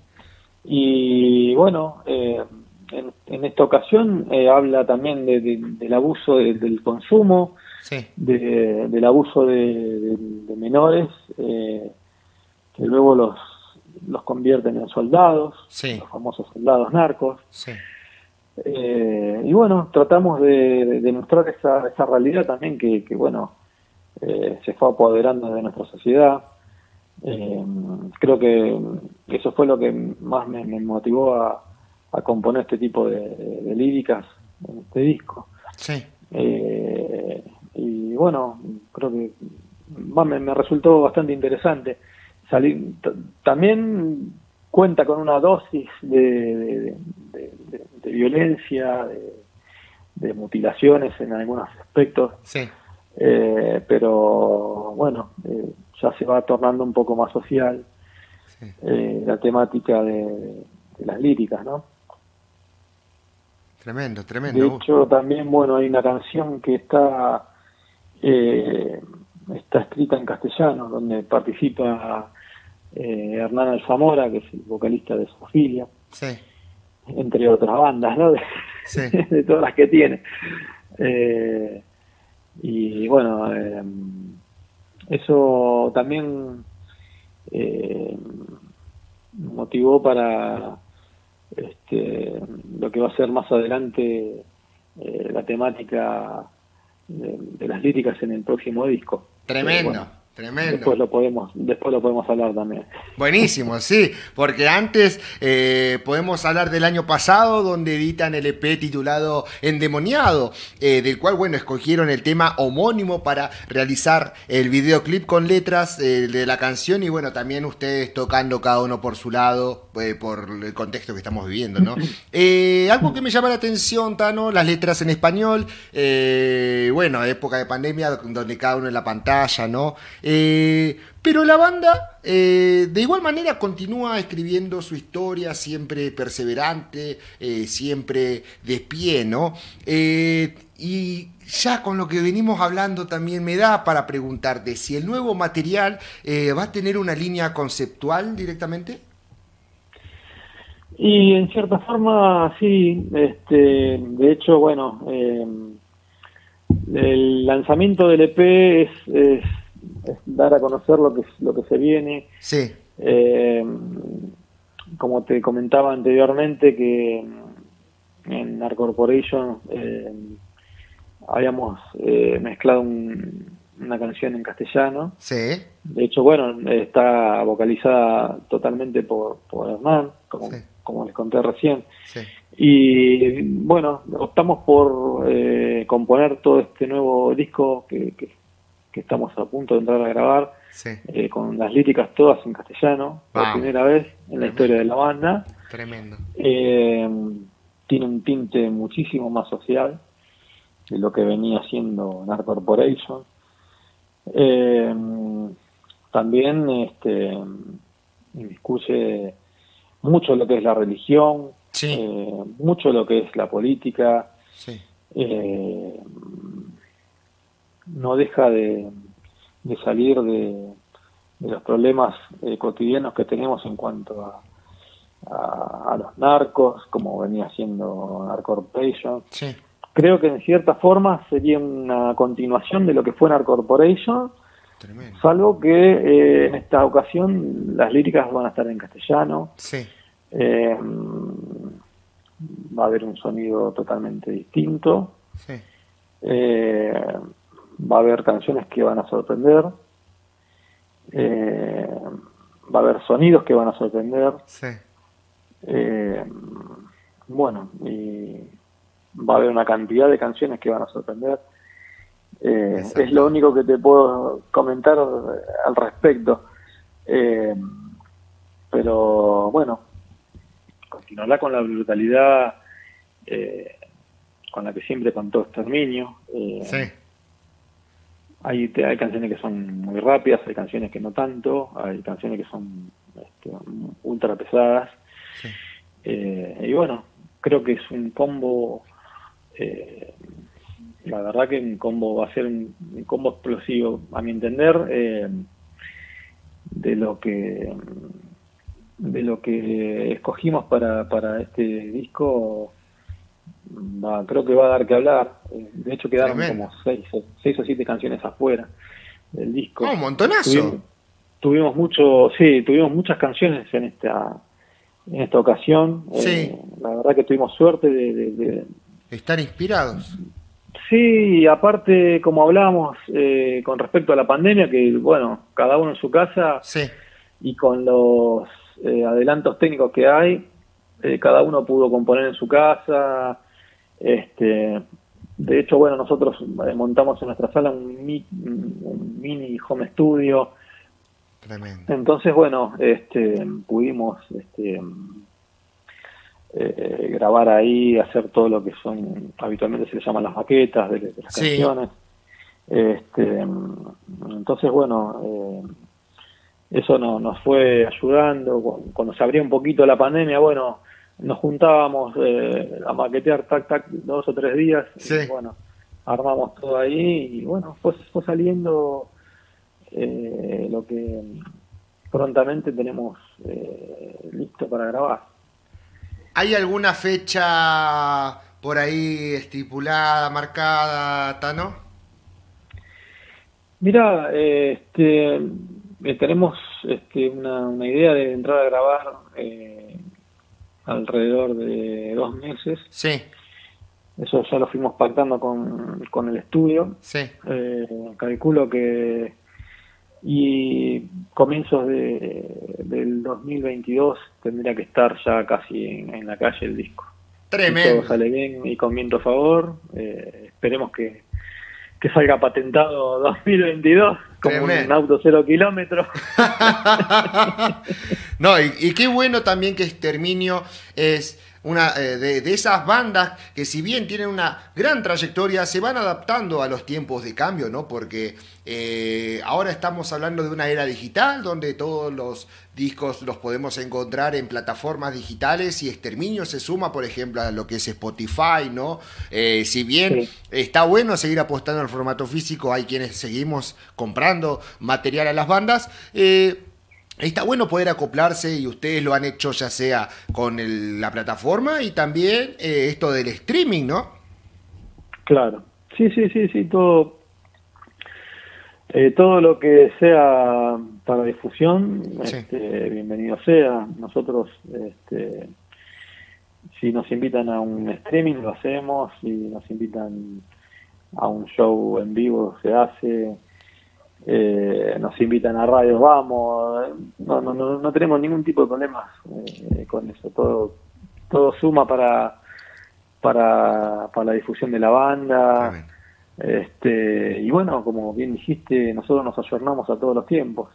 y bueno, eh, en, en esta ocasión eh, habla también de, de- del abuso de- del consumo, sí, de- del abuso de, de- de menores, eh, que luego los, los convierten en soldados, sí, los famosos soldados narcos. sí. Eh, y bueno, tratamos de, de demostrar esa, esa realidad también que, que bueno, eh, se fue apoderando de nuestra sociedad. Eh, creo que eso fue lo que más me, me motivó a, a componer este tipo de, de líricas en este disco. Sí, Eh, y bueno, creo que va, me, me resultó bastante interesante. Salir, t- también cuenta con una dosis de, de, de- de- de violencia, de, de mutilaciones en algunos aspectos, sí. eh, pero bueno, eh, ya se va tornando un poco más social Sí. eh, la temática de, de las líricas, ¿no? Tremendo, De tremendo. hecho, también, bueno, hay una canción que está eh, está escrita en castellano, donde participa eh, Hernán Alzamora, que es el vocalista de Sofilia, Sí, entre otras bandas, ¿no? De, sí. de todas las que tiene. Eh, y bueno, eh, eso también eh, motivó para este, lo que va a ser más adelante eh, la temática de, de las líricas en el próximo disco. Que, Tremendo, bueno, Tremendo. Después lo podemos, después lo podemos hablar también. Buenísimo, sí, porque antes eh, podemos hablar del año pasado, donde editan el E P titulado Endemoniado, eh, del cual, bueno, escogieron el tema homónimo para realizar el videoclip con letras eh, de la canción y, bueno, también ustedes tocando cada uno por su lado, eh, por el contexto que estamos viviendo, ¿no? Eh, algo que me llama la atención, Tano, las letras en español, eh, bueno, época de pandemia, donde cada uno en la pantalla, ¿no? Eh, pero la banda, eh, de igual manera, continúa escribiendo su historia, siempre perseverante, eh, siempre de pie, ¿no? Eh, y ya con lo que venimos hablando también me da para preguntarte si el nuevo material eh, va a tener una línea conceptual directamente. Y en cierta forma, sí. Este, de hecho, bueno, eh, el lanzamiento del E P es, es, es dar a conocer lo que lo que se viene. Sí. Eh, como te comentaba anteriormente, que en Art Corporation eh, habíamos eh, mezclado un, una canción en castellano. Sí. De hecho, bueno, está vocalizada totalmente por, por Hernán, como, Sí. como les conté recién. Sí. Y bueno, optamos por eh, componer todo este nuevo disco que, que, que estamos a punto de entrar a grabar, Sí. eh, con las líricas todas en castellano, por Vamos. primera vez en la historia de la banda. Tremendo. Eh, tiene un tinte muchísimo más social de lo que venía haciendo Art Corporation. Eh, también este, inmiscuye mucho lo que es la religión, Sí. eh, mucho lo que es la política. Sí. Eh, no deja de, de salir de, de los problemas eh, cotidianos que tenemos en cuanto a, a, a los narcos, como venía haciendo Art Corporation. Sí. Creo que en cierta forma sería una continuación de lo que fue Art Corporation, Tremendo. salvo que eh, en esta ocasión las líricas van a estar en castellano. Sí. Eh, va a haber un sonido totalmente distinto. Sí. Eh, va a haber canciones que van a sorprender. Eh, va a haber sonidos que van a sorprender. Sí. Eh, bueno, y va a haber una cantidad de canciones que van a sorprender. Eh, es lo único que te puedo comentar al respecto. Eh, pero bueno, continuará con la brutalidad eh, con la que siempre contó Exterminio. Eh, Sí. hay, te- hay canciones que son muy rápidas, hay canciones que no tanto, hay canciones que son este, ultra pesadas. Sí. Eh, y bueno, creo que es un combo, eh, la verdad que un combo va a ser un, un combo explosivo, a mi entender, eh, de lo que de lo que escogimos para, para este disco. Va, creo que va a dar que hablar. Eh, De hecho quedaron Tremendo. como seis, o- seis o siete canciones afuera del disco. Oh, un montonazo. Tuvimos, tuvimos mucho, sí, tuvimos muchas canciones en esta en esta ocasión. Sí. Eh, la verdad que tuvimos suerte de, de, de- Están inspirados. sí, y aparte, como hablábamos eh, con respecto a la pandemia, que bueno, cada uno en su casa Sí. y con los eh, adelantos técnicos que hay, eh, cada uno pudo componer en su casa. Este, de hecho, bueno, nosotros eh, montamos en nuestra sala un, mi- un mini home studio. Tremendo. Entonces, bueno, este, pudimos este, eh, grabar ahí, hacer todo lo que son, habitualmente se le llaman las maquetas de, de las Sí. canciones. Este, entonces, bueno, eh, eso no, nos fue ayudando. Cuando, cuando se abría un poquito la pandemia, bueno, nos juntábamos eh, a maquetear tac tac dos o tres días. Sí. Y, bueno, armamos todo ahí y bueno, fue, fue saliendo eh, lo que prontamente tenemos eh, listo para grabar. ¿Hay alguna fecha por ahí estipulada, marcada, Tano? Mira, eh, este, eh, tenemos este, una, una idea de entrar a grabar eh, alrededor de dos meses. Sí. Eso ya lo fuimos pactando con, con el estudio. Sí. Eh, calculo que y comienzos de, del dos mil veintidós tendría que estar ya casi en, en la calle el disco. Tremendo. Si todo sale bien y con viento a favor, eh, esperemos que, que salga patentado dos mil veintidós como Tremendo. Un auto cero kilómetros. No, y, y qué bueno también que Exterminio es una eh, de, de esas bandas que, si bien tienen una gran trayectoria, se van adaptando a los tiempos de cambio, ¿no? Porque eh, ahora estamos hablando de una era digital donde todos los discos los podemos encontrar en plataformas digitales, y Exterminio se suma, por ejemplo, a lo que es Spotify, ¿no? Eh, si bien sí. está bueno seguir apostando al formato físico, hay quienes seguimos comprando material a las bandas, eh, está bueno poder acoplarse, y ustedes lo han hecho ya sea con el, la plataforma y también eh, esto del streaming, ¿no? Claro, sí, sí, sí, sí, todo, eh, todo lo que sea para difusión, sí. este, bienvenido sea. Nosotros, este, si nos invitan a un streaming lo hacemos, si nos invitan a un show en vivo se hace. Eh, nos invitan a radios, vamos, no, no, no, no tenemos ningún tipo de problemas eh, con eso, todo todo suma para para, para la difusión de la banda. Amén. Este y bueno, como bien dijiste, nosotros nos ayornamos a todos los tiempos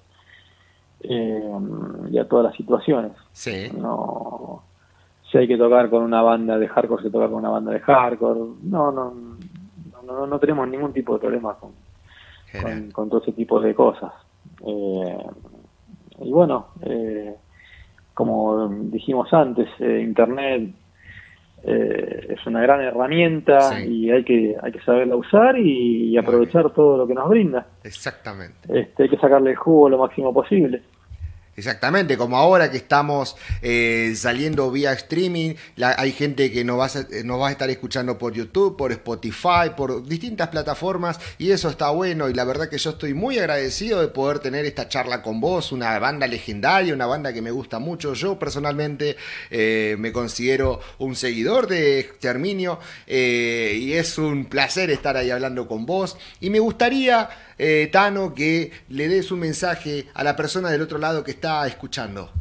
eh, y a todas las situaciones. Sí. No, si hay que tocar con una banda de hardcore, se toca con una banda de hardcore. No, no, no, no, no tenemos ningún tipo de problema con Con, con todo ese tipo de cosas. Eh, y bueno, eh, como dijimos antes, eh, Internet eh, es una gran herramienta, sí. y hay que hay que saberla usar y, y aprovechar todo lo que nos brinda. Exactamente. Este, hay que sacarle el jugo lo máximo posible. Exactamente, como ahora que estamos eh, saliendo vía streaming, la, hay gente que nos va, a, nos va a estar escuchando por YouTube, por Spotify, por distintas plataformas, y eso está bueno, y la verdad que yo estoy muy agradecido de poder tener esta charla con vos, una banda legendaria, una banda que me gusta mucho. Yo personalmente eh, me considero un seguidor de Exterminio, eh, y es un placer estar ahí hablando con vos, y me gustaría... Eh, Tano, que le des un mensaje a la persona del otro lado que está escuchando.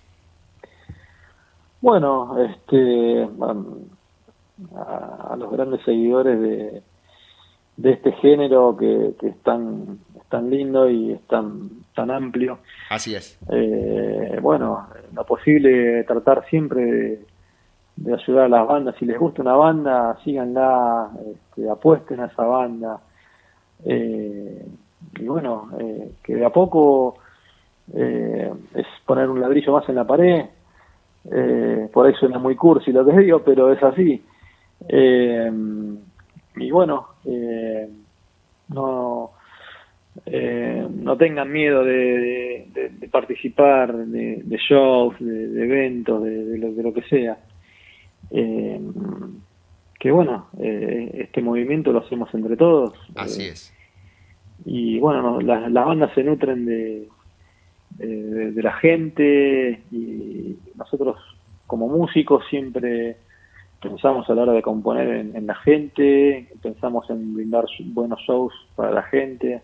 Bueno, este, a, a los grandes seguidores de, de este género que, que es tan, es tan lindo y es tan, tan amplio. Así es. Eh, bueno, lo posible tratar siempre de, de ayudar a las bandas. Si les gusta una banda, síganla, este, apuesten a esa banda. Eh, y bueno, eh, que de a poco eh, es poner un ladrillo más en la pared. Eh, por ahí suena muy cursi lo que digo, pero es así. Eh, y bueno, eh, no eh, no tengan miedo de, de, de participar de, de shows, de, de eventos, de, de, lo, de lo que sea. Eh, que bueno, eh, este movimiento lo hacemos entre todos. Así eh, es. Y bueno, no, las, las bandas se nutren de, de, de la gente, y nosotros como músicos siempre pensamos a la hora de componer en, en la gente, pensamos en brindar buenos shows para la gente,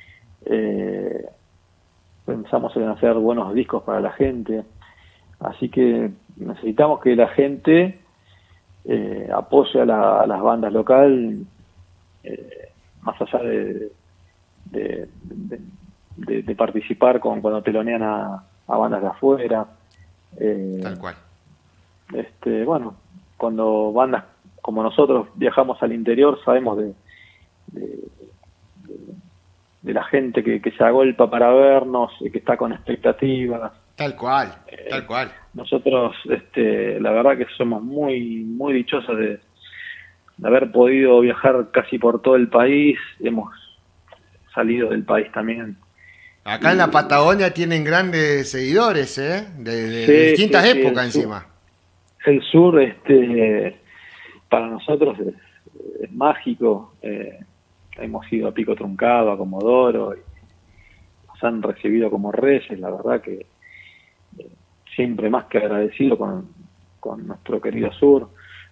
eh, pensamos en hacer buenos discos para la gente, así que necesitamos que la gente eh, apoye a, la, a las bandas locales, eh, más allá de De, de, de, de participar con cuando telonean a, a bandas de afuera. Eh, Tal cual. Este, bueno, cuando bandas como nosotros viajamos al interior, sabemos de, de, de, de la gente que, que se agolpa para vernos y que está con expectativas. Tal cual, eh, tal cual. Nosotros, este, la verdad que somos muy, muy dichosos de, de haber podido viajar casi por todo el país. Hemos salido del país también. Acá y, en la Patagonia tienen grandes seguidores, ¿eh? De, de, sí, de distintas sí, épocas sí, encima. Sur, el sur, este, para nosotros es, es mágico. Eh, hemos ido a Pico Truncado, a Comodoro, y nos han recibido como reyes. La verdad que eh, siempre más que agradecido con, con nuestro querido sur.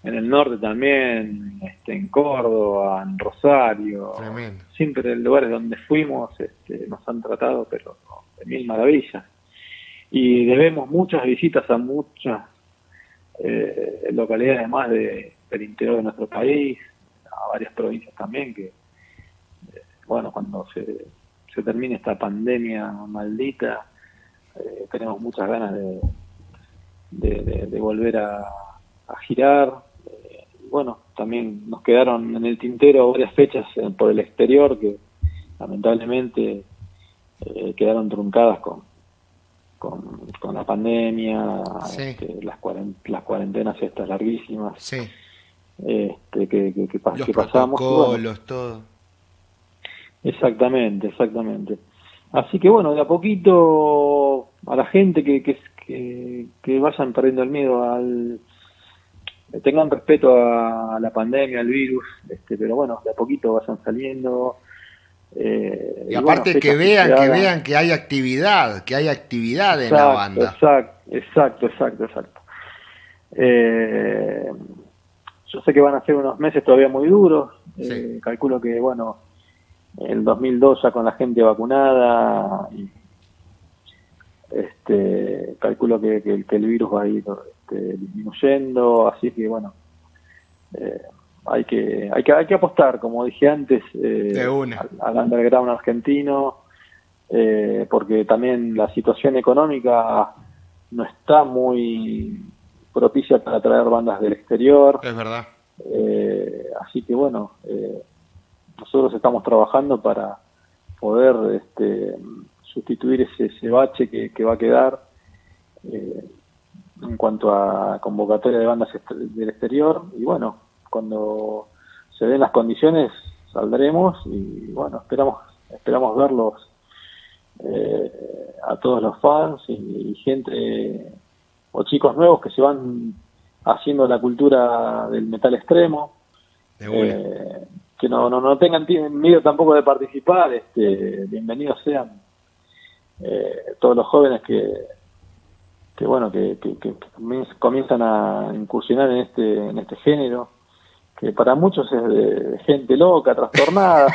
en el norte también, este, en Córdoba, en Rosario. Tremendo. Siempre en lugares donde fuimos este, nos han tratado, pero de mil maravillas. Y debemos muchas visitas a muchas eh, localidades más de, del interior de nuestro país, a varias provincias también, que, eh, bueno, cuando se, se termine esta pandemia maldita, eh, tenemos muchas ganas de, de, de, de volver a, a girar. Eh, y bueno, también nos quedaron en el tintero varias fechas eh, por el exterior que lamentablemente eh, quedaron truncadas con Con, con la pandemia, Sí. este, las, cuarent las cuarentenas estas larguísimas, Sí. este, que, que, que, Los que pasamos. protocolos, Bueno, todo. exactamente, exactamente. Así que bueno, de a poquito a la gente que, que, que, que vayan perdiendo el miedo al... tengan respeto a la pandemia, al virus, este, pero bueno, de a poquito vayan saliendo. Eh, Y y bueno, aparte que fechas que vean, se que hagan. vean que hay actividad, que hay actividad en la Exacto, banda. exacto, exacto, exacto, exacto. Eh, yo sé que van a ser unos meses todavía muy duros. Sí. Eh, calculo que, bueno, el dos mil dos ya con la gente vacunada, y, este, calculo que, que, que el virus va a ir este, disminuyendo, así que, bueno, eh, hay que hay que hay que apostar, como dije antes, eh, De una. al, al underground argentino, eh, porque también la situación económica no está muy propicia para traer bandas del exterior, Es verdad. eh, así que bueno, eh, nosotros estamos trabajando para poder este, sustituir ese, ese bache que, que va a quedar eh, en cuanto a convocatoria de bandas del exterior, y bueno, cuando se den las condiciones saldremos y bueno, esperamos esperamos verlos eh, a todos los fans y, y gente o chicos nuevos que se van haciendo la cultura del metal extremo, De una. eh, que no, no, no tengan miedo tampoco de participar, este, bienvenidos sean eh, todos los jóvenes que que bueno que, que, que comienzan a incursionar en este en este género, que para muchos es de, de gente loca, trastornada.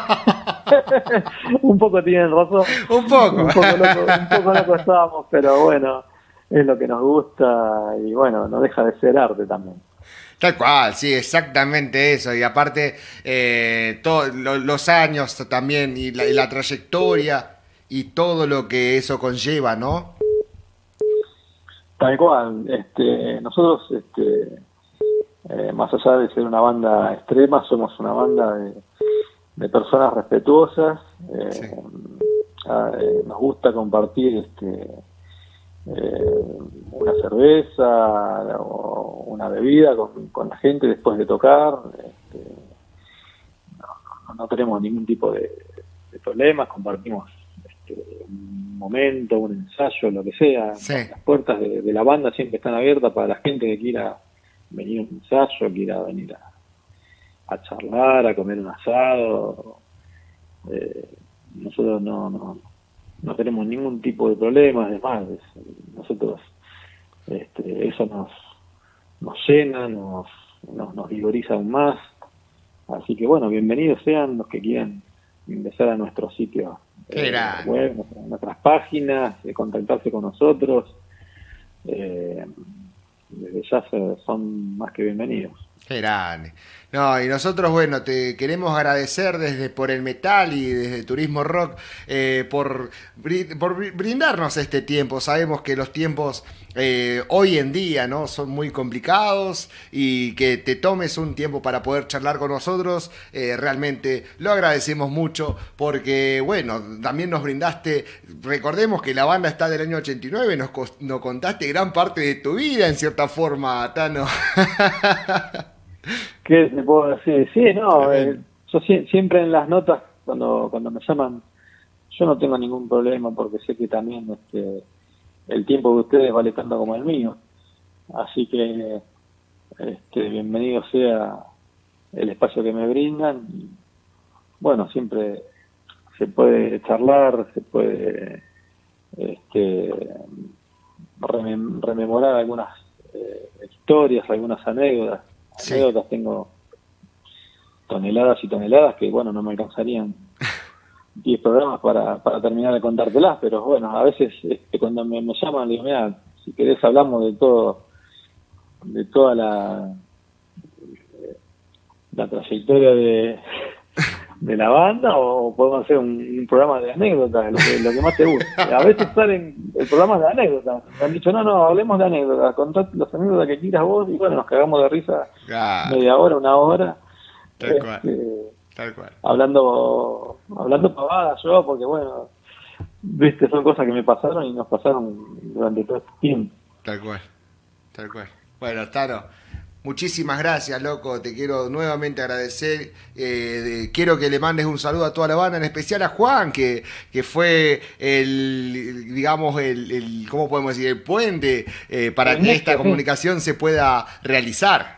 Un poco tienen razón. Un poco. Un poco loco, un poco loco estamos, pero bueno, es lo que nos gusta y bueno, no deja de ser arte también. Tal cual, sí, exactamente eso. Y aparte, eh, to- lo- los años también y la, y la trayectoria y todo lo que eso conlleva, ¿no? Tal cual, este, nosotros, este, eh, más allá de ser una banda extrema, somos una banda de, de personas respetuosas. Eh, Sí. a- eh, nos gusta compartir este, eh, una cerveza o una bebida con, con la gente después de tocar. Este, no, no, no tenemos ningún tipo de, de problemas, compartimos este, un momento, un ensayo, lo que sea. Sí. Las puertas de, de la banda siempre están abiertas para la gente que quiera venir a un ensayo, quiera venir a, a charlar, a comer un asado. Eh, nosotros no, no, no tenemos ningún tipo de problema, además, nosotros este, eso nos, nos llena, nos, nos, nos vigoriza aún más. Así que bueno, bienvenidos sean los que quieran ingresar a nuestro sitio Qué eh, grande. web, a nuestras páginas, eh, contactarse con nosotros. Eh, desde ya se- son más que bienvenidos. Qué grande. No, y nosotros, bueno, te queremos agradecer desde Por el Metal y desde Turismo Rock eh, por, bri- por bri- brindarnos este tiempo. Sabemos que los tiempos eh, hoy en día, ¿no?, son muy complicados y que te tomes un tiempo para poder charlar con nosotros, eh, realmente lo agradecemos mucho porque, bueno, también nos brindaste, recordemos que la banda está del año ochenta y nueve, nos, cos- nos contaste gran parte de tu vida en cierta forma, Tano. ¿Qué te puedo decir? Sí, no, eh, Tremendo. yo sie- siempre en las notas, cuando cuando me llaman, yo no tengo ningún problema porque sé que también este, el tiempo de ustedes vale tanto como el mío. Así que este, bienvenido sea el espacio que me brindan. Y, bueno, siempre se puede charlar, se puede este, remem- rememorar algunas eh, historias, algunas anécdotas. sí. Anécdotas tengo toneladas y toneladas que, bueno, no me alcanzarían diez programas para, para terminar de contártelas, pero bueno, a veces este, cuando me, me llaman, digo, mira, si querés hablamos de todo, de toda la, la trayectoria de, de la banda, o podemos hacer un, un programa de anécdotas, lo que, lo que más te guste. A veces salen el programa de anécdotas, me han dicho, no, no, hablemos de anécdotas, contá las anécdotas que quieras vos, y bueno, nos cagamos de risa ah, media hora, una hora. Tal este, cual. Tal cual. Hablando, hablando pavadas yo, porque bueno, viste, son cosas que me pasaron y nos pasaron durante todo este tiempo. Tal cual, tal cual. Bueno, Tano, muchísimas gracias, loco, te quiero nuevamente agradecer, eh, de, quiero que le mandes un saludo a toda la banda, en especial a Juan, que, que fue el, digamos, el, el, ¿cómo podemos decir?, el puente eh, para el que esta sí. comunicación se pueda realizar.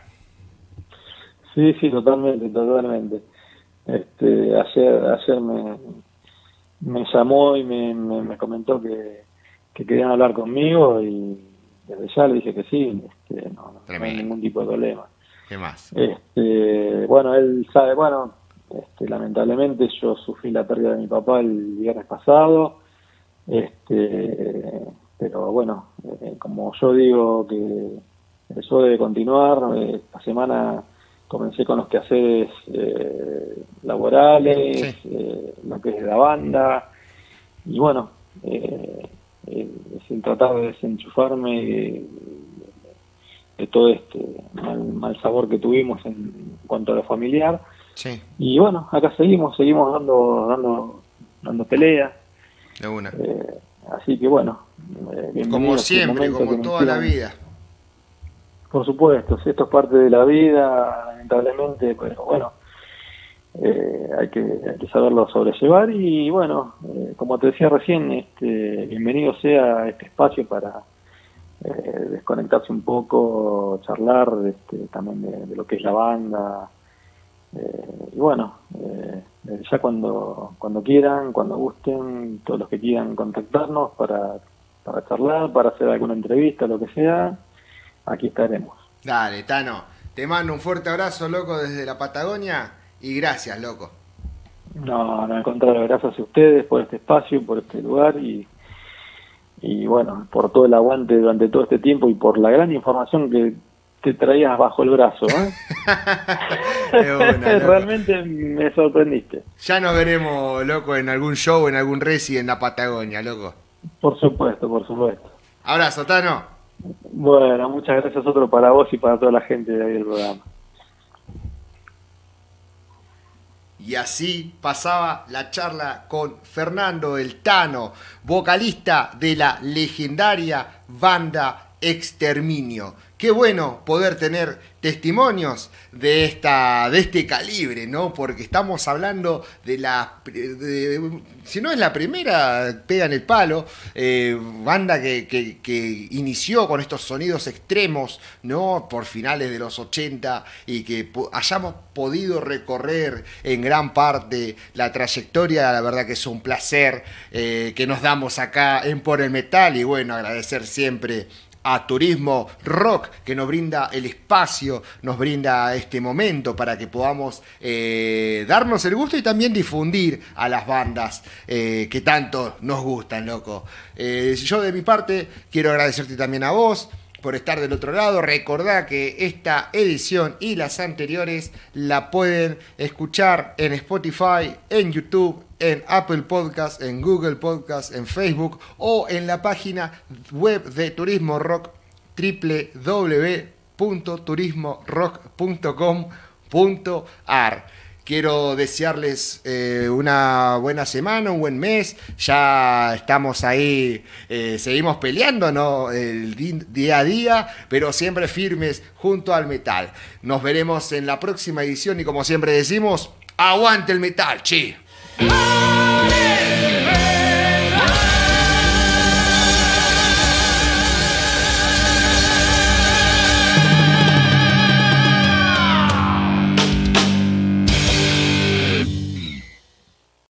Sí, sí, totalmente, totalmente. Este, ayer, ayer me, me llamó y me, me, me comentó que, que querían hablar conmigo y desde ya le dije que sí, este, no, no hay ningún tipo de problema. ¿Qué más? Este, bueno, él sabe, bueno, este, lamentablemente yo sufrí la pérdida de mi papá el viernes pasado, este, pero bueno, eh, como yo digo que eso debe continuar, eh, esta semana comencé con los quehaceres eh, laborales, sí. eh, lo que es de la banda, y bueno, eh, es el tratar de desenchufarme de, de todo este mal, mal sabor que tuvimos en cuanto a lo familiar. Sí. Y bueno, acá seguimos, seguimos dando dando dando pelea. De una. Eh, así que bueno, eh, como siempre, como toda la vida. Por supuesto, esto es parte de la vida, lamentablemente, pero bueno, eh, hay que hay que saberlo sobrellevar y bueno, eh, como te decía recién, este, bienvenido sea a este espacio para eh, desconectarse un poco, charlar este, también de, de lo que es la banda, eh, y bueno, eh, ya cuando cuando quieran, cuando gusten, todos los que quieran contactarnos para, para charlar, para hacer alguna entrevista, lo que sea, aquí estaremos. Dale, Tano, te mando un fuerte abrazo, loco, desde la Patagonia y gracias, loco. No, no, al contrario, gracias a ustedes por este espacio, por este lugar y, y bueno, por todo el aguante durante todo este tiempo y por la gran información que te traías bajo el brazo, ¿eh? Una, realmente me sorprendiste. Ya nos veremos, loco, en algún show, en algún reci en la Patagonia, loco. Por supuesto, por supuesto. Abrazo, Tano. Bueno, muchas gracias otro para vos y para toda la gente de ahí del programa. Y así pasaba la charla con Fernando el Tano, vocalista de la legendaria banda Exterminio. Qué bueno poder tener testimonios de esta de este calibre, ¿no? Porque estamos hablando de la, de, de, si no es la primera, pegan el palo, eh, banda que, que, que inició con estos sonidos extremos, ¿no? Por finales de los ochenta y que po- hayamos podido recorrer en gran parte la trayectoria, la verdad que es un placer eh, que nos damos acá en Por el Metal y bueno, agradecer siempre a Turismo Rock, que nos brinda el espacio, nos brinda este momento para que podamos eh, darnos el gusto y también difundir a las bandas eh, que tanto nos gustan, loco. Eh, yo de mi parte quiero agradecerte también a vos por estar del otro lado. Recordá que esta edición y las anteriores la pueden escuchar en Spotify, en YouTube, en Apple Podcast, en Google Podcast, en Facebook o en la página web de Turismo Rock, doble u doble u doble u punto turismo rock punto com punto a r. Quiero desearles eh, una buena semana, un buen mes. Ya estamos ahí, eh, seguimos peleando, ¿no? El di- día a día, pero siempre firmes junto al metal. Nos veremos en la próxima edición y como siempre decimos, ¡aguante el metal, che!